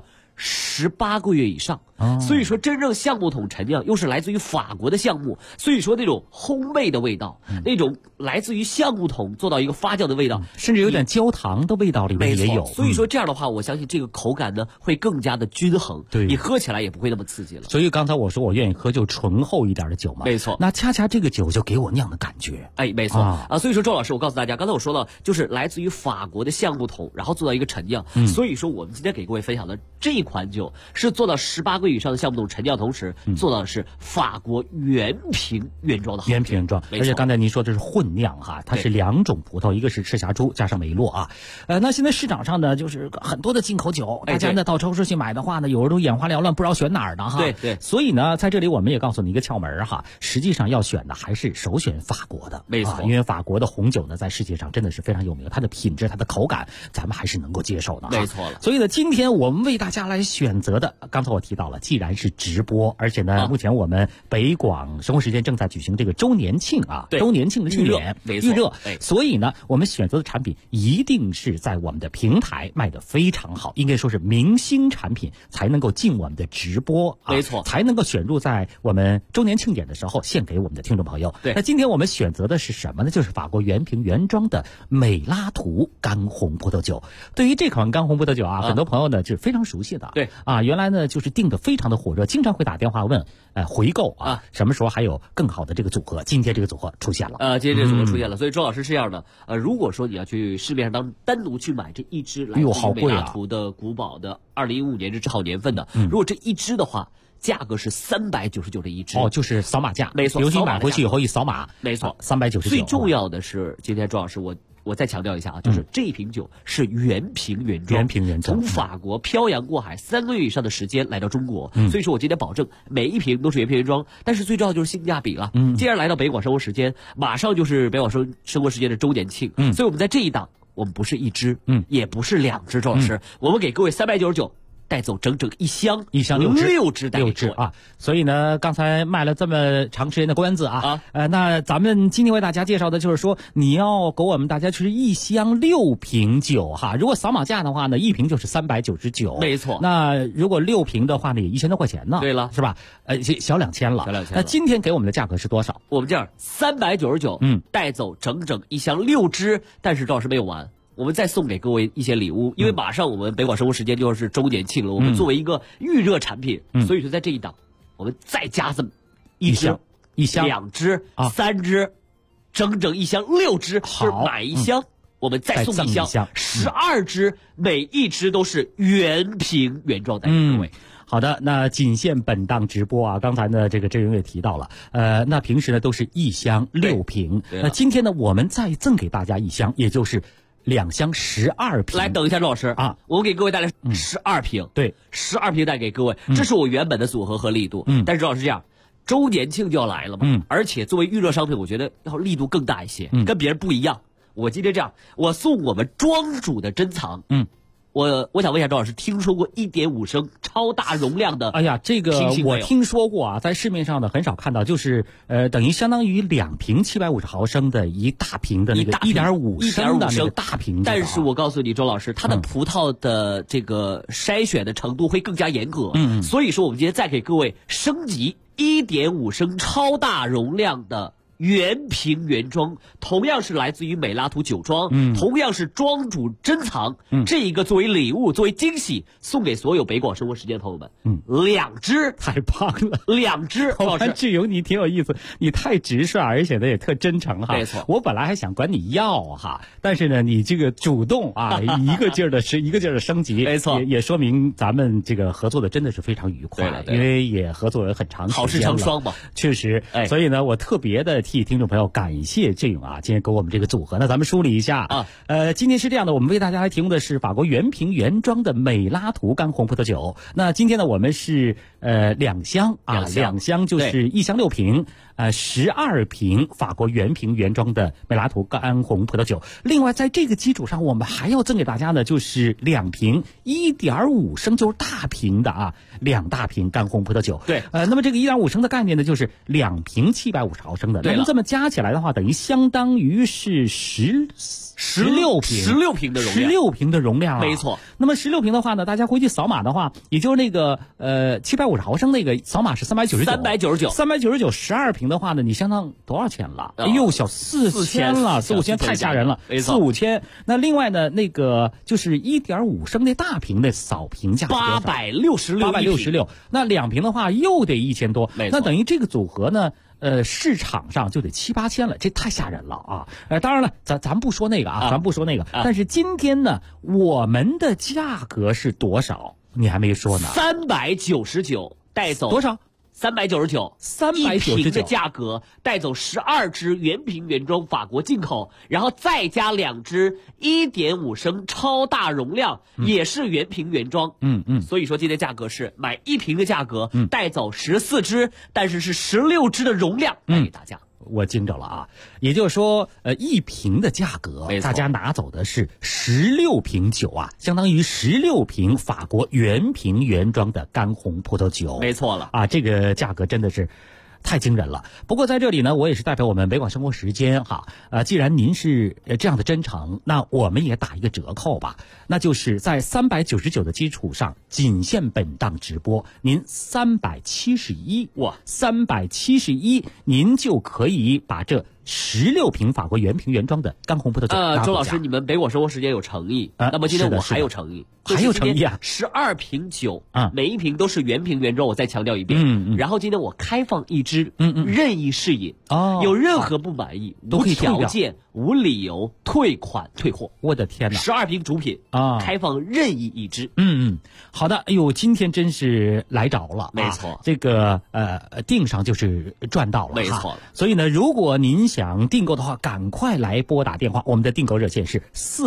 18个月以上。所以说真正橡木桶陈酿又是来自于法国的橡木，所以说那种烘焙的味道，那种来自于橡木桶做到一个发酵的味道， 甚至有点焦糖的味道里面也有。 所以说这样的话，我相信这个口感呢会更加的均衡， 对， 你喝起来也不会那么刺激了。 所以刚才我说我愿意喝就醇厚一点的酒嘛， 没错。 那恰恰这个酒就给我酿的感觉， 没错所以说周老师，我告诉大家，刚才我说了，就是来自于法国的橡木桶，然后做到一个陈酿。所以说我们今天给各位分享的这款酒是做到18个月以上的橡木桶陈酿，同时做到的是法国原瓶原装的好， 原瓶原装。而且刚才您说的是混酿哈，它是2种葡萄，一个是赤霞珠加上梅洛啊。那现在市场上呢，就是很多的进口酒，大家呢到超市去买的话呢，有时候都眼花缭乱，不知道选哪儿呢哈。 对。 所以呢，在这里我们也告诉你一个窍门哈，实际上要选的还是首选法国的， 没错。 因为法国的红酒呢，在世界上真的是非常有名，它的品质、它的口感，咱们还是能够接受的。 没错了。 所以呢，今天我们为大家来选择的，刚才我提到了，既然是直播，而且呢，目前我们北广生活时间正在举行这个周年庆啊，周年庆的预热，所以呢，我们选择的产品一定是在我们的平台卖得非常好，应该说是明星产品才能够进我们的直播啊， 没错， 才能够选入在我们周年庆典的时候献给我们的听众朋友。 对， 那今天我们选择的是什么呢？就是法国原瓶原装的美拉图干红葡萄酒。对于这款干红葡萄酒啊，很多朋友呢是非常熟悉的。 对啊，原来呢就是订的非常的火热，经常会打电话问回购啊，什么时候还有更好的这个组合？今天这个组合出现了。 今天这个组合出现了。所以周老师是这样的，如果说你要去市面上单独去买这一支来自于美拉图的古堡的2015年这好年份的，如果这一支的话，价格是399这一支。 就是扫码价， 没错。 比如你买回去以后一扫码， 没错， 399。 最重要的是，今天周老师我我再强调一下啊，就是这一瓶酒是原瓶原装， 原瓶原装， 从法国漂洋过海3个月以上的时间来到中国，所以说我今天保证每一瓶都是原瓶原装，但是最重要就是性价比了。既然来到北广生活时间，马上就是北广生活时间的周年庆，所以我们在这一档，我们不是一支，也不是2支，周老师，我们给各位399。带走整整一箱6支带 6支啊！所以呢，刚才卖了这么长时间的关子啊，那咱们今天为大家介绍的就是说，你要给我们大家吃一箱6瓶酒哈。如果扫码价的话呢，1瓶就是399， 没错。 那如果6瓶的话呢，也1000多块钱呢。 对了， 是吧？小2000了。 小2000。 那今天给我们的价格是多少？ 我们这样399，带走整整一箱6支，但是赵老师没有完。我们再送给各位一些礼物，因为马上我们北广生活时间就是周年庆了，我们作为一个预热产品，所以说在这一档，我们再加这么一箱、2支、3支，整整一箱6支，就是买一箱，我们再送一箱12支，每一支都是原瓶原装的，各位。 好的，那仅限本档直播啊。刚才呢，这个郑云也提到了，那平时呢都是一箱6瓶，那今天呢我们再赠给大家一箱，也就是2箱12瓶。 来，等一下，周老师啊，我给各位带来12瓶， 对 ，12瓶带给各位，这是我原本的组合和力度。但是周老师这样，周年庆就要来了嘛，而且作为预热商品，我觉得要力度更大一些，跟别人不一样。我今天这样，我送我们庄主的珍藏，我想问一下周老师，听说过1.5升超大容量的？ 哎呀，这个我听说过啊，在市面上呢很少看到，就是等于相当于2瓶750毫升的一大瓶的那个1.5升的那个大瓶。 但是我告诉你，周老师，它的葡萄的这个筛选的程度会更加严格，所以说我们今天再给各位升级1.5升超大容量的原瓶原装，同样是来自于美拉图酒庄，同样是庄主珍藏，这一个作为礼物，作为惊喜，送给所有北广生活时间的朋友们。2支， 太棒了 ，2支。 我看志勇你挺有意思，你太直率，而且呢也特真诚哈。 没错， 我本来还想管你要哈，但是呢你这个主动啊，一个劲儿的升级， 没错， 也说明咱们这个合作的真的是非常愉快，因为也合作了很长时间了， 好事成双嘛， 确实。所以呢，我特别的替听众朋友感谢志勇啊，今天给我们这个组合呢，咱们梳理一下啊。今天是这样的，我们为大家来提供的是法国原瓶原装的美拉图干红葡萄酒。那今天呢，我们是2箱啊，2箱就是1箱6瓶，12瓶法国原瓶原装的美拉图干红葡萄酒。另外，在这个基础上，我们还要赠给大家呢，就是2瓶1.5升，就是大瓶的啊，2大瓶干红葡萄酒。 对， 那么这个1.5升的概念呢，就是2瓶750毫升的。那么这么加起来的话，等于相当于是16瓶的容量 ，16瓶的容量啊， 没错。 那么16瓶的话呢，大家回去扫码的话，也就是那个750毫升那个扫码是399 12瓶的话呢，你相当多少钱了？哎呦，小4000了，4、5千太吓人了，4、5千。那另外呢，那个就是1.5升那大瓶的扫瓶价866，那2瓶的话又得1000多，那等于这个组合呢。市场上就得7、8千了，这太吓人了啊！当然了，咱不说那个啊，咱不说那个。但是今天呢，我们的价格是多少？你还没说呢。 399带走多少 ？399，1瓶的价格带走12支原瓶原装法国进口，然后再加2支1.5升超大容量，也是原瓶原装。所以说今天价格是买1瓶的价格，带走14支，但是是16支的容量带给大家。 我惊着了啊！也就是说，1瓶的价格，大家拿走的是16瓶酒啊，相当于16瓶法国原瓶原装的干红葡萄酒。 没错了啊，这个价格真的是太惊人了。不过在这里呢，我也是代表我们北广生活时间哈，既然您是这样的真诚，那我们也打一个折扣吧，那就是在399的基础上，仅限本档直播，您371，哇，371，您就可以把这16瓶法国原瓶原装的干红葡萄酒。 周老师，你们北广生活时间有诚意，那么今天我还有诚意， 还有诚意啊 ！12瓶酒啊，每一瓶都是原瓶原装，我再强调一遍。然后今天我开放1支，任意试饮，有任何不满意，无条件、无理由退款退货。 我的天哪 ！12瓶主品啊，开放任意1支。 好的，哎呦，今天真是来着了， 没错， 这个订上就是赚到了， 没错了。 所以呢，如果您想订购的话，赶快来拨打电话，我们的订购热线是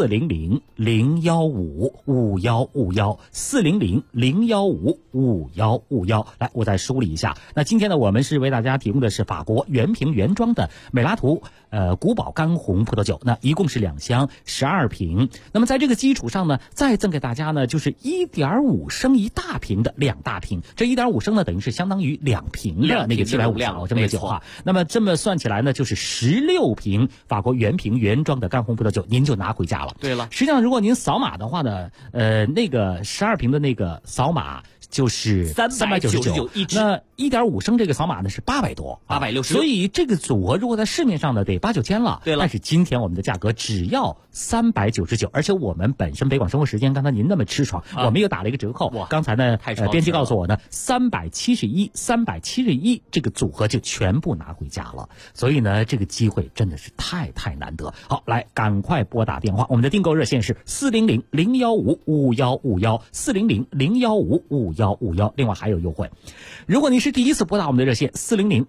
400-015-5151，400-015-5151。来，我再梳理一下。那今天呢，我们是为大家提供的是法国原瓶原装的美拉图古堡干红葡萄酒，那一共是2箱12瓶。那么在这个基础上呢，再赠给大家呢就是 1.5 升一大瓶的2大瓶，这 1.5 升呢等于是相当于2瓶的那个750毫升的酒啊。那么这么算起来呢，就是16瓶法国原瓶原装的干红葡萄酒，您就拿回家了。 对了， 实际上如果您扫码的话呢，那个12瓶的那个扫码就是399一支，那 1.5 升这个扫码呢是800多 ，860， 所以这个组合如果在市面上呢得8、9千了。 对了， 但是今天我们的价格只要399，而且我们本身北广生活时间，刚才您那么吃爽，我们又打了一个折扣。刚才呢，编辑告诉我呢，371这个组合就全部拿回家了。所以呢，这个机会真的是太难得。好，来赶快拨打电话，我们的订购热线是400-015-5151，400-015-5151。另外还有优惠，如果您是第一次拨打我们的热线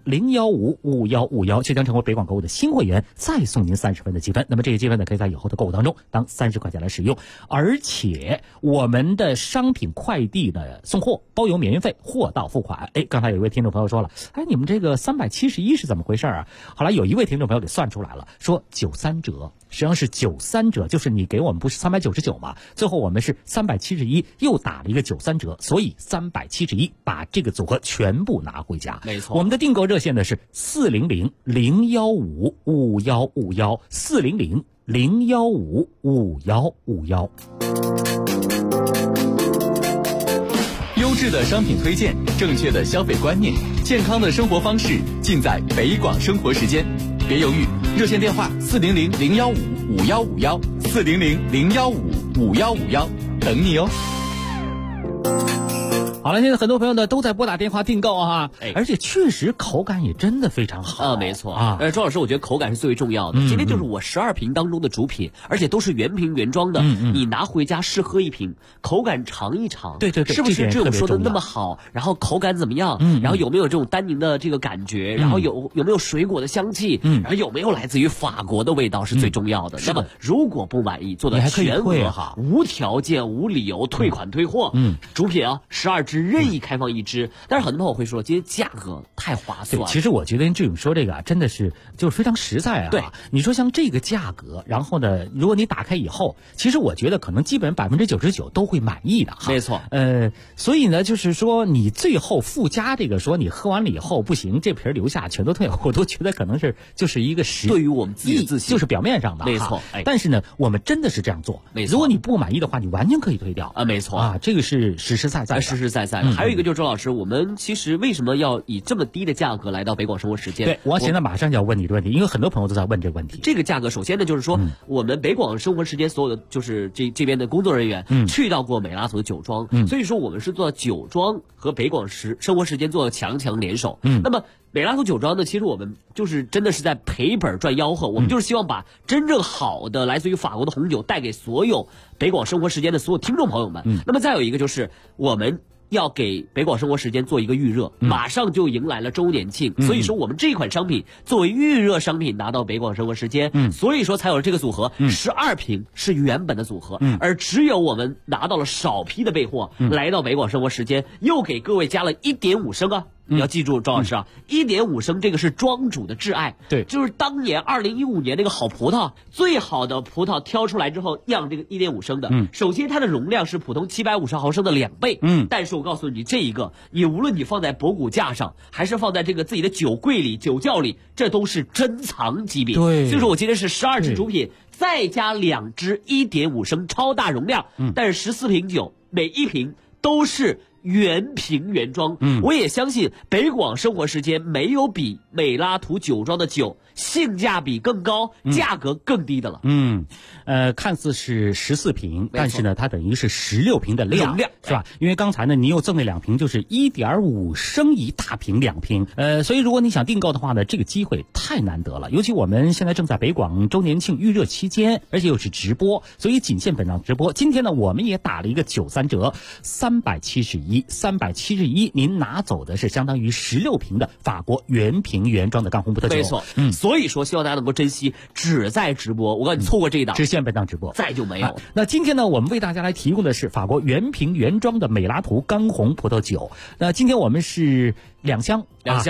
400-015-5151，就将成为北广购物的新会员，再送您30分的积分。那么这个积分呢，可以在以后的购物当中当30块钱来使用。而且我们的商品快递的送货包邮免运费，货到付款。刚才有一位听众朋友说了，你们这个371是怎么回事啊？后来有一位听众朋友给算出来了，说93折，实际上是93折，就是你给我们不是399嘛，最后我们是371又打了一个93折，所以371把这个组合全部拿回家。 没错， 我们的订购热线呢是400-015-5151，400-015-5151。 优质的商品推荐，正确的消费观念，健康的生活方式，尽在北广生活时间。别犹豫，热线电话400-015-5151，400-015-5151，等你哦。 好了，现在很多朋友呢都在拨打电话订购啊，而且确实口感也真的非常好没错啊。周老师，我觉得口感是最为重要的。今天就是我12瓶当中的主品，而且都是原瓶原装的，你拿回家试喝一瓶，口感尝一尝， 对， 是不是这种说的那么好？然后口感怎么样？然后有没有这种单宁的这个感觉？然后有没有水果的香气？然后有没有来自于法国的味道是最重要的。那么如果不满意，做的全额无条件无理由退款退货。主品啊，12支任意开放1支，但是很多朋友会说，今天价格太划算。 其实我觉得这种说这个真的是就是非常实在啊。 对， 你说像这个价格，然后呢，如果你打开以后，其实我觉得可能基本99%都会满意的哈。 没错。 所以呢，就是说你最后附加这个说你喝完了以后不行，这瓶留下全都退，我都觉得可能是就是一个对于我们自己的自信， 就是表面上的。 没错。 但是呢，我们真的是这样做。 没错。 如果你不满意的话，你完全可以退掉。 没错啊，这个是实实在在的。 还有一个就是周老师，我们其实为什么要以这么低的价格来到北广生活时间？ 对，我现在马上就要问你这个问题，因为很多朋友都在问这个问题。 这个价格，首先呢，就是说我们北广生活时间所有的就是这边的工作人员去到过美拉图的酒庄，所以说我们是做酒庄和北广生活时间做强联手。那么美拉图酒庄呢，其实我们就是真的是在赔本赚吆喝，我们就是希望把真正好的来自于法国的红酒带给所有北广生活时间的所有听众朋友们。那么再有一个就是我们要给北广生活时间做一个预热，马上就迎来了周年庆，所以说我们这款商品作为预热商品拿到北广生活时间，所以说才有了这个组合，12瓶是原本的组合，而只有我们拿到了少批的备货，来到北广生活时间，又给各位加了1.5升啊。你要记住，周老师啊，1.5升这个是庄主的挚爱， 对， 就是当年2015年那个好葡萄，最好的葡萄挑出来之后酿这个1.5升的，首先它的容量是普通750毫升的2倍，但是我告诉你，这一个你无论你放在博古架上，还是放在这个自己的酒柜里、酒窖里，这都是珍藏级别。 对， 所以说我今天是12支主品，再加2支1.5升超大容量，但是14瓶酒，每一瓶都是原瓶原装。我也相信北广生活时间没有比美拉图酒庄的酒性价比更高、价格更低的了。 看似是14瓶，但是呢，它等于是16瓶的量，是吧？因为刚才呢，你又赠了2瓶，就是 1.5升一大瓶2瓶。所以如果你想订购的话呢，这个机会太难得了。尤其我们现在正在北广周年庆预热期间，而且又是直播，所以仅限本场直播。今天呢，我们也打了一个93折，371。 371，您拿走的是相当于16瓶的法国原瓶原装的干红葡萄酒。 没错，所以说希望大家能够珍惜，只在直播，我告诉你，错过这一档， 只限本档直播， 再就没有。 那今天呢，我们为大家来提供的是法国原瓶原装的美拉图干红葡萄酒。那今天我们是两箱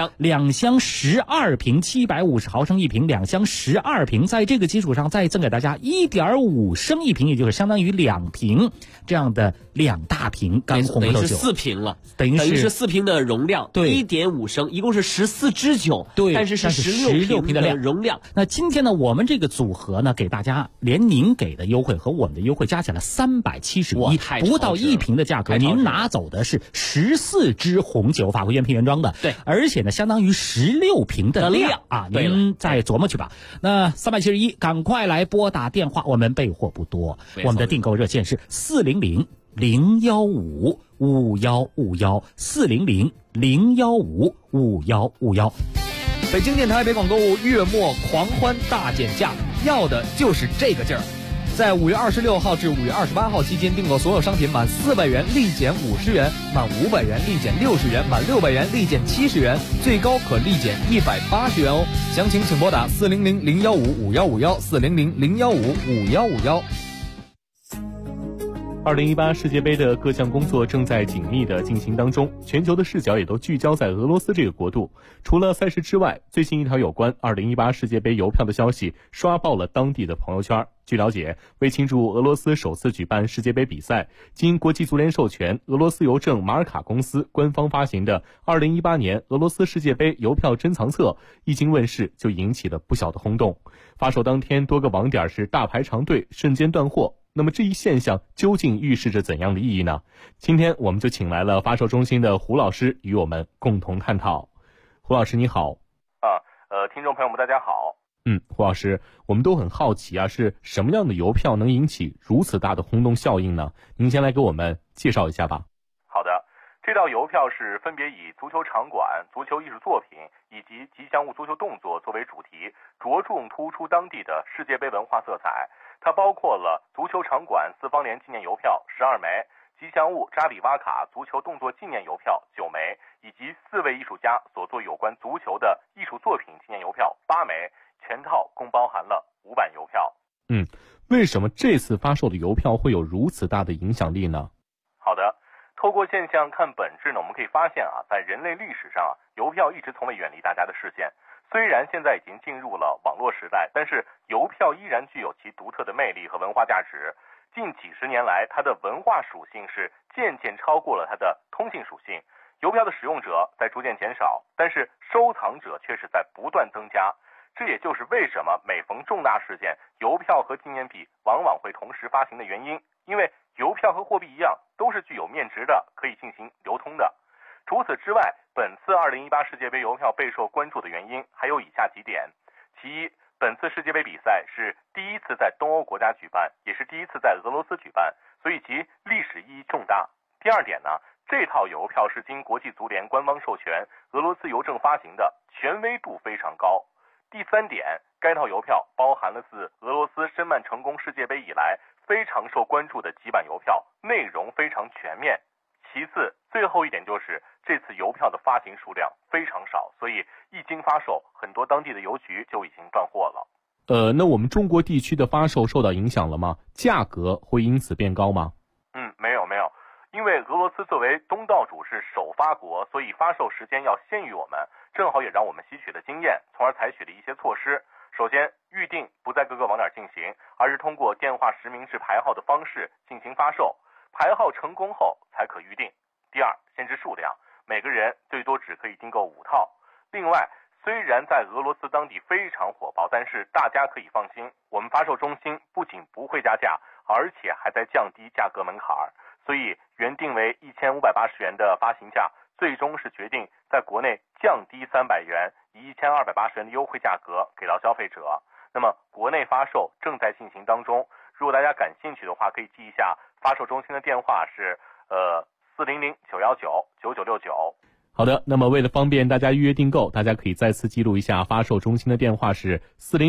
12瓶，750毫升一瓶，2箱12瓶，在这个基础上再赠给大家1.5升一瓶，也就是相当于2瓶这样的2大瓶干红葡萄酒， 等于是4瓶了， 等于是 4瓶的容量，对，1.5升，一共是14支酒， 对， 但是16瓶的容量。 那今天呢，我们这个组合呢，给大家连您给的优惠和我们的优惠加起来371，不到1瓶的价格，您拿走的是14支红酒，法国原瓶原装的， 对， 而且呢，相当于16瓶的量啊，您再琢磨去吧。那371，赶快来拨打电话，我们备货不多，我们的订购热线是400-015-5151，400-015-5151。 北京电台北广购物月末狂欢大减价，要的就是这个劲儿。在5月26号至5月28号期间订购所有商品满400元立减50元，满500元立减60元，满600元立减70元，最高可立减180元哦。详情请拨打400-015-5151，400-015-5151。 2018世界杯的各项工作正在紧密地进行当中，全球的视角也都聚焦在俄罗斯这个国度。除了赛事之外，最新一条有关2018世界杯邮票的消息刷爆了当地的朋友圈。据了解，为庆祝俄罗斯首次举办世界杯比赛，经国际足联授权，俄罗斯邮政马尔卡公司官方发行的2018年俄罗斯世界杯邮票珍藏册一经问世就引起了不小的轰动。发售当天，多个网点是大排长队，瞬间断货。那么这一现象究竟预示着怎样的意义呢？今天我们就请来了发售中心的胡老师与我们共同探讨。胡老师你好。 听众朋友们大家好。 胡老师，我们都很好奇啊，是什么样的邮票能引起如此大的轰动效应呢？您先来给我们介绍一下吧。 好的，这道邮票是分别以足球场馆、足球艺术作品以及吉祥物足球动作作为主题，着重突出当地的世界杯文化色彩。它包括了足球场馆4方联纪念邮票12枚，吉祥物扎里瓦卡足球动作纪念邮票9枚，以及4位艺术家所做有关足球的艺术作品纪念邮票8枚，全套共包含了5版邮票。 为什么这次发售的邮票会有如此大的影响力呢？ 好的，透过现象看本质呢，我们可以发现在人类历史上邮票一直从未远离大家的视线。虽然现在已经进入了网络时代，但是邮票依然具有其独特的魅力和文化价值。近几十年来，它的文化属性是渐渐超过了它的通信属性。邮票的使用者在逐渐减少，但是收藏者却是在不断增加。这也就是为什么每逢重大事件，邮票和纪念币往往会同时发行的原因。因为邮票和货币一样，都是具有面值的，可以进行流通的。除此之外，本次2018世界杯邮票备受关注的原因还有以下几点。其一，本次世界杯比赛是第一次在东欧国家举办，也是第一次在俄罗斯举办，所以其历史意义重大。第二点呢，这套邮票是经国际足联官方授权，俄罗斯邮政发行的，权威度非常高。第三点，该套邮票包含了自俄罗斯申办成功世界杯以来非常受关注的几版邮票，内容非常全面。其次，最后一点就是这次邮票的发行数量非常少，所以一经发售，很多当地的邮局就已经断货了。 那我们中国地区的发售受到影响了吗？价格会因此变高吗？ 没有，因为俄罗斯作为东道主是首发国，所以发售时间要先于我们，正好也让我们吸取了经验，从而采取了一些措施。首先，预定不在各个网点进行，而是通过电话实名制排号的方式进行发售。排号成功后才可预定。第二，限制数量，每个人最多只可以订购5套。另外，虽然在俄罗斯当地非常火爆，但是大家可以放心，我们发售中心不仅不会加价，而且还在降低价格门槛，所以原定为1580元的发行价，最终是决定在国内降低300元，以1280元的优惠价格给到消费者。那么国内发售正在进行当中，如果大家感兴趣的话，可以记一下发售中心的电话是400-919-9969。 好的，那么为了方便大家预约订购，大家可以再次记录一下发售中心的电话是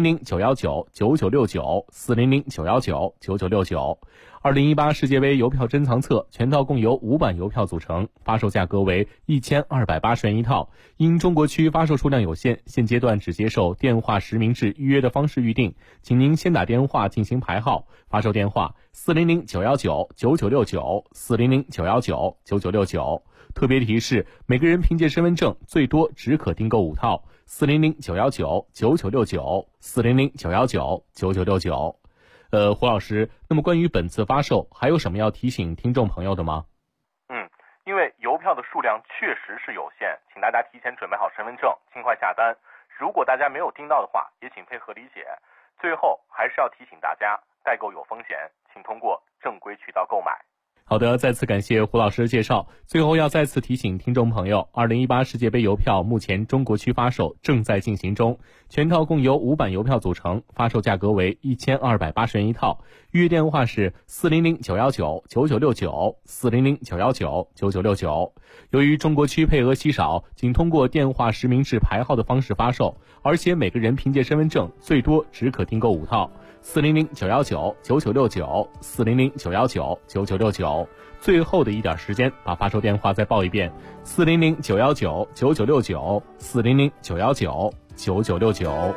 400-919-9969，400-919-9969。2018世界杯邮票珍藏册全套共由5版邮票组成，发售价格为1280元一套。因中国区发售数量有限，现阶段只接受电话实名制预约的方式预订，请您先打电话进行排号，发售电话400-919-9969，400-919-9969。特别提示，每个人凭借身份证最多只可订购5套，400-919-9969，400-919-9969。胡老师，那么关于本次发售，还有什么要提醒听众朋友的吗？ 因为邮票的数量确实是有限，请大家提前准备好身份证，尽快下单。如果大家没有订到的话，也请配合理解。最后还是要提醒大家，代购有风险，请通过正规渠道购买。 好的，再次感谢胡老师的介绍。最后要再次提醒听众朋友，2018世界杯邮票目前中国区发售正在进行中，全套共由5版邮票组成，发售价格为1280元一套。预约电话是400-919-9969，400-919-9969。由于中国区配额稀少，仅通过电话实名制排号的方式发售，而且每个人凭借身份证最多只可订购5套。400-919-9969，400-919-9969。最后的一点时间，把发售电话再报一遍：400-919-9969，400-919-9969。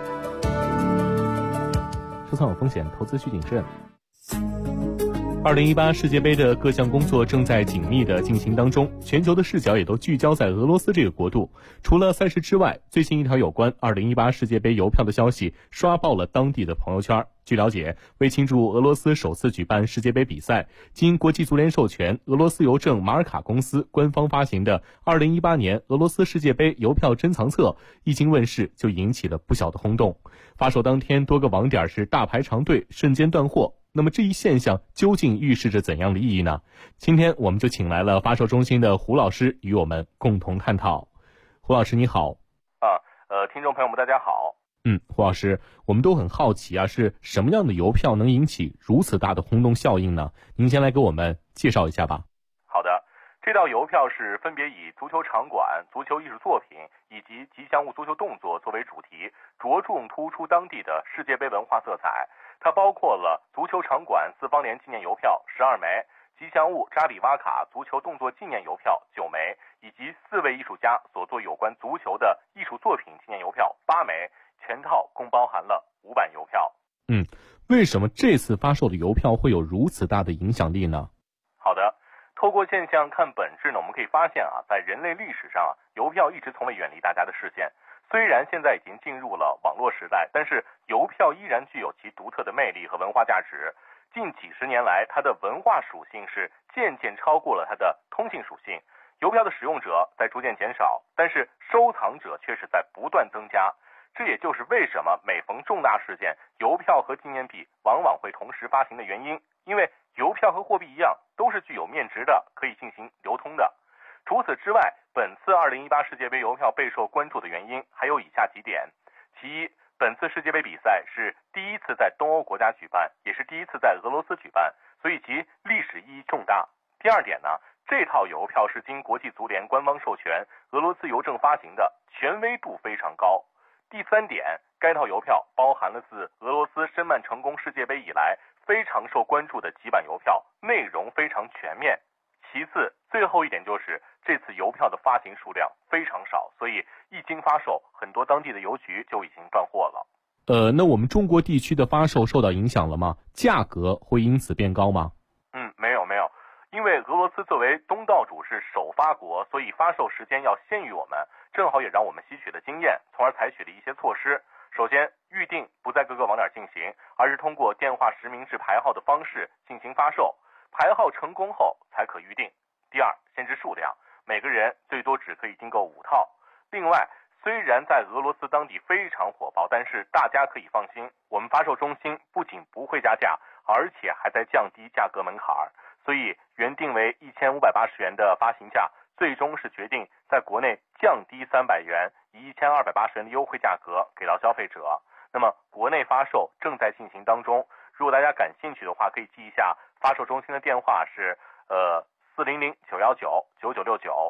收藏有风险，投资需谨慎。2018世界杯的各项工作正在紧密地进行当中，全球的视角也都聚焦在俄罗斯这个国度。除了赛事之外，最近一条有关2018世界杯邮票的消息刷爆了当地的朋友圈。据了解，为庆祝俄罗斯首次举办世界杯比赛，经国际足联授权，俄罗斯邮政马尔卡公司官方发行的2018年俄罗斯世界杯邮票珍藏册一经问世，就引起了不小的轰动。发售当天，多个网点是大排长队，瞬间断货。那么这一现象究竟预示着怎样的意义呢？今天我们就请来了发售中心的胡老师与我们共同探讨。胡老师你好。 听众朋友们大家好。 胡老师，我们都很好奇啊，是什么样的邮票能引起如此大的轰动效应呢？您先来给我们介绍一下吧。 好的，这道邮票是分别以足球场馆、足球艺术作品以及吉祥物足球动作作为主题，着重突出当地的世界杯文化色彩。它包括了足球场馆4方联纪念邮票12枚，吉祥物扎里瓦卡足球动作纪念邮票9枚，以及4位艺术家所做有关足球的艺术作品纪念邮票8枚，全套共包含了5版邮票。 为什么这次发售的邮票会有如此大的影响力呢？ 好的，透过现象看本质呢，我们可以发现在人类历史上邮票一直从未远离大家的视线。虽然现在已经进入了网络时代，但是邮票依然具有其独特的魅力和文化价值。近几十年来，它的文化属性是渐渐超过了它的通信属性。邮票的使用者在逐渐减少，但是收藏者却是在不断增加。这也就是为什么每逢重大事件，邮票和纪念币往往会同时发行的原因。因为邮票和货币一样，都是具有面值的，可以进行流通的。除此之外，本次2018世界杯邮票备受关注的原因还有以下几点。其一，本次世界杯比赛是第一次在东欧国家举办，也是第一次在俄罗斯举办，所以其历史意义重大。第二点呢，这套邮票是经国际足联官方授权，俄罗斯邮政发行的，权威度非常高。第三点，该套邮票包含了自俄罗斯申办成功世界杯以来非常受关注的几版邮票，内容非常全面。其次，最后一点就是这次邮票的发行数量非常少，所以一经发售，很多当地的邮局就已经断货了。 那我们中国地区的发售受到影响了吗？价格会因此变高吗？ 没有，因为俄罗斯作为东道主是首发国，所以发售时间要先于我们，正好也让我们吸取了经验，从而采取了一些措施。首先，预定不在各个网点进行，而是通过电话实名制排号的方式进行发售，排号成功后才可预定。第二，限制数量，每个人最多只可以订购5套。另外，虽然在俄罗斯当地非常火爆，但是大家可以放心，我们发售中心不仅不会加价，而且还在降低价格门槛，所以原定为1580元的发行价，最终是决定在国内降低300元，以1280元的优惠价格给到消费者。那么国内发售正在进行当中，如果大家感兴趣的话，可以记一下发售中心的电话是400-919-9969。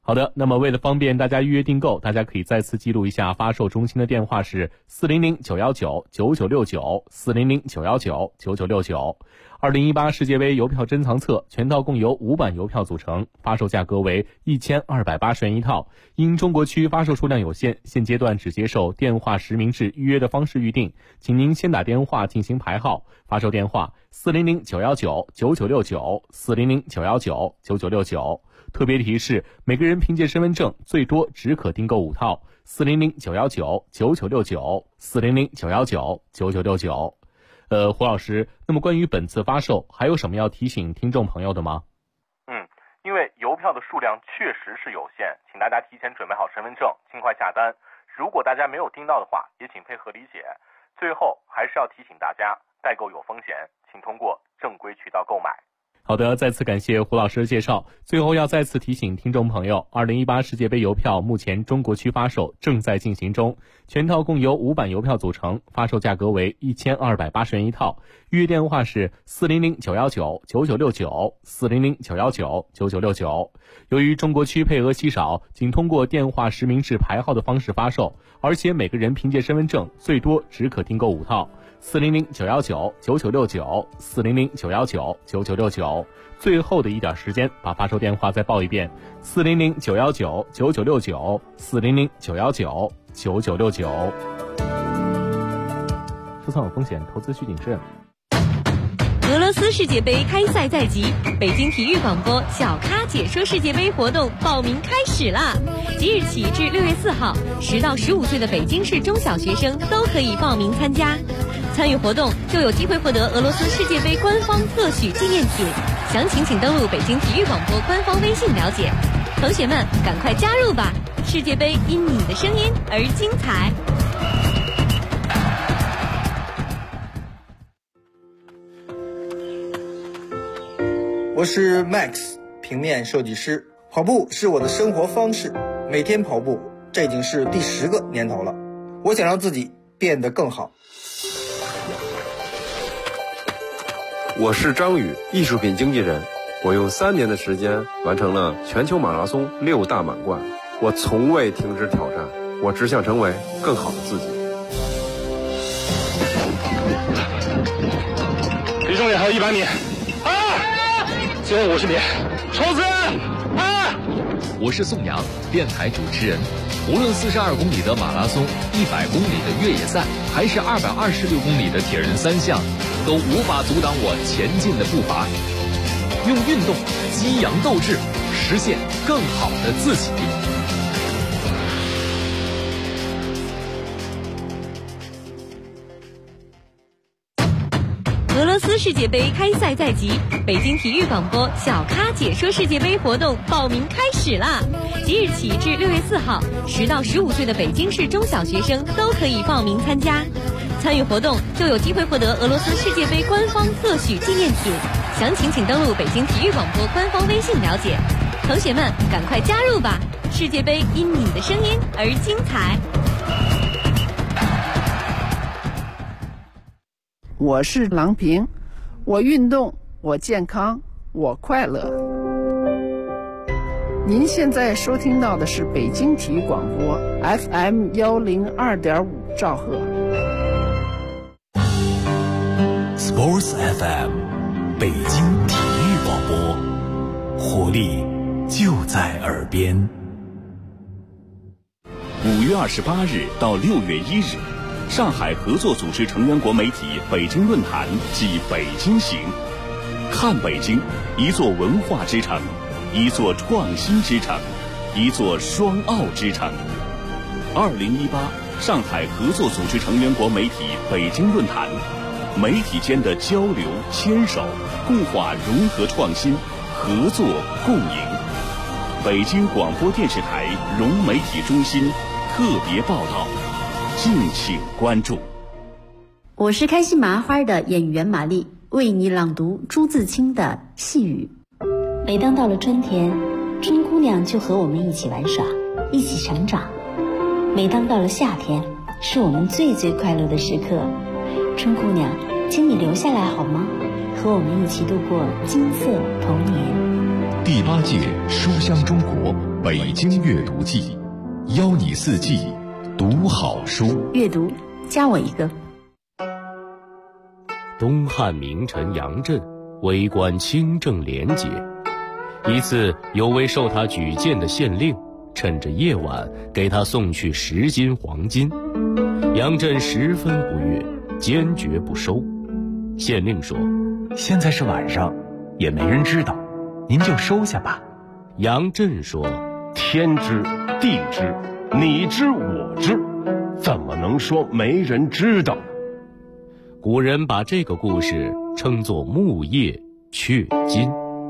好的，那么为了方便大家预约订购，大家可以再次记录一下发售中心的电话是400-919-9969，400-919-9969。2018世界杯邮票珍藏册全套共由5版邮票组成，发售价格为1280元一套。因中国区发售数量有限，现阶段只接受电话实名制预约的方式预订，请您先打电话进行排号。发售电话400-919-9969，400-919-9969。特别提示，每个人凭借身份证最多只可订购5套。400-919-9969，400-919-9969。胡老师，那么关于本次发售还有什么要提醒听众朋友的吗？ 因为邮票的数量确实是有限，请大家提前准备好身份证，尽快下单。如果大家没有订到的话，也请配合理解。最后还是要提醒大家，代购有风险，请通过正规渠道购买。 好的，再次感谢胡老师的介绍。最后要再次提醒听众朋友，2018世界杯邮票目前中国区发售正在进行中，全套共由5版邮票组成，发售价格为1280元一套。预约电话是400-919-9969，400-919-9969。由于中国区配额稀少，仅通过电话实名制排号的方式发售，而且每个人凭借身份证最多只可订购5套。400-919-9969，400-919-9969。最后的一点时间，把发售电话再报一遍：400-919-9969，400-919-9969。收藏有风险，投资需谨慎。 俄罗斯世界杯开赛在即，北京体育广播小咖解说世界杯活动报名开始啦！即日起至6月4号，10到15岁的北京市中小学生都可以报名参加。参与活动就有机会获得俄罗斯世界杯官方特许纪念品，详情请登录北京体育广播官方微信了解。同学们，赶快加入吧！世界杯因你的声音而精彩。 我是 Max， 平面设计师。跑步是我的生活方式，每天跑步，这已经是第10个年头了。我想让自己变得更好。 我是张宇，艺术品经纪人。我用3年的时间完成了全球马拉松6大满贯。我从未停止挑战，我只想成为更好的自己。 离终点还有100米。最后50米，冲刺！ 我是宋阳，电台主持人。无论42公里的马拉松、100公里的越野赛，还是226公里的铁人3项，都无法阻挡我前进的步伐。用运动激扬斗志，实现更好的自己。 俄罗斯世界杯开赛在即，北京体育广播小咖解说世界杯活动报名开始啦！即日起至6月4号，10到15岁的北京市中小学生都可以报名参加。参与活动就有机会获得俄罗斯世界杯官方特许纪念品，详情请登录北京体育广播官方微信了解。同学们，赶快加入吧！世界杯因你的声音而精彩。 我是郎平，我运动，我健康，我快乐。您现在收听到的是北京体育广播 FM 102.5兆赫。 Sports FM， 北京体育广播，活力就在耳边。 5月28日到6月1日。上海合作组织成员国媒体北京论坛暨北京行，看北京，一座文化之城，一座创新之城，一座双奥之城。2018上海合作组织成员国媒体北京论坛，媒体间的交流牵手，固化融合创新，合作共赢。北京广播电视台融媒体中心特别报道。敬请关注。 我是开心麻花的演员玛丽，为你朗读朱自清的细雨。每当到了春天，春姑娘就和我们一起玩耍，一起成长。每当到了夏天，是我们最快乐的时刻。春姑娘，请你留下来好吗？和我们一起度过金色童年。 第8届书香中国北京阅读季，邀你四季读好书。 阅读，加我一个。 东汉名臣杨震为官清正廉洁，一次有位受他举荐的县令趁着夜晚给他送去10斤黄金，杨震十分不悦，坚决不收。县令说： 现在是晚上，也没人知道，您就收下吧。 杨震说： 天知地知，你知我知，怎么能说没人知道？ 古人把这个故事称作木叶雀金。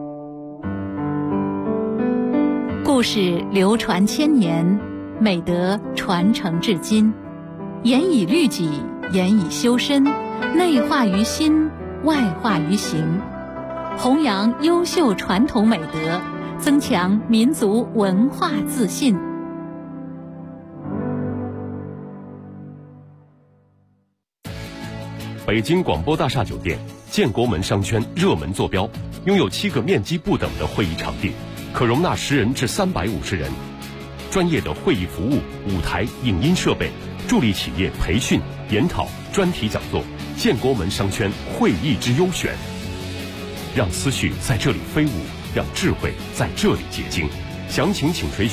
故事流传千年，美德传承至今，严以律己，严以修身，内化于心，外化于行，弘扬优秀传统美德，增强民族文化自信。 北京广播大厦酒店建国门商圈热门坐标，拥有7个面积不等的会议场地，可容纳10人至350人。专业的会议服务、舞台、影音设备，助力企业培训、研讨、专题讲座。建国门商圈会议之优选，让思绪在这里飞舞，让智慧在这里结晶。详情请垂询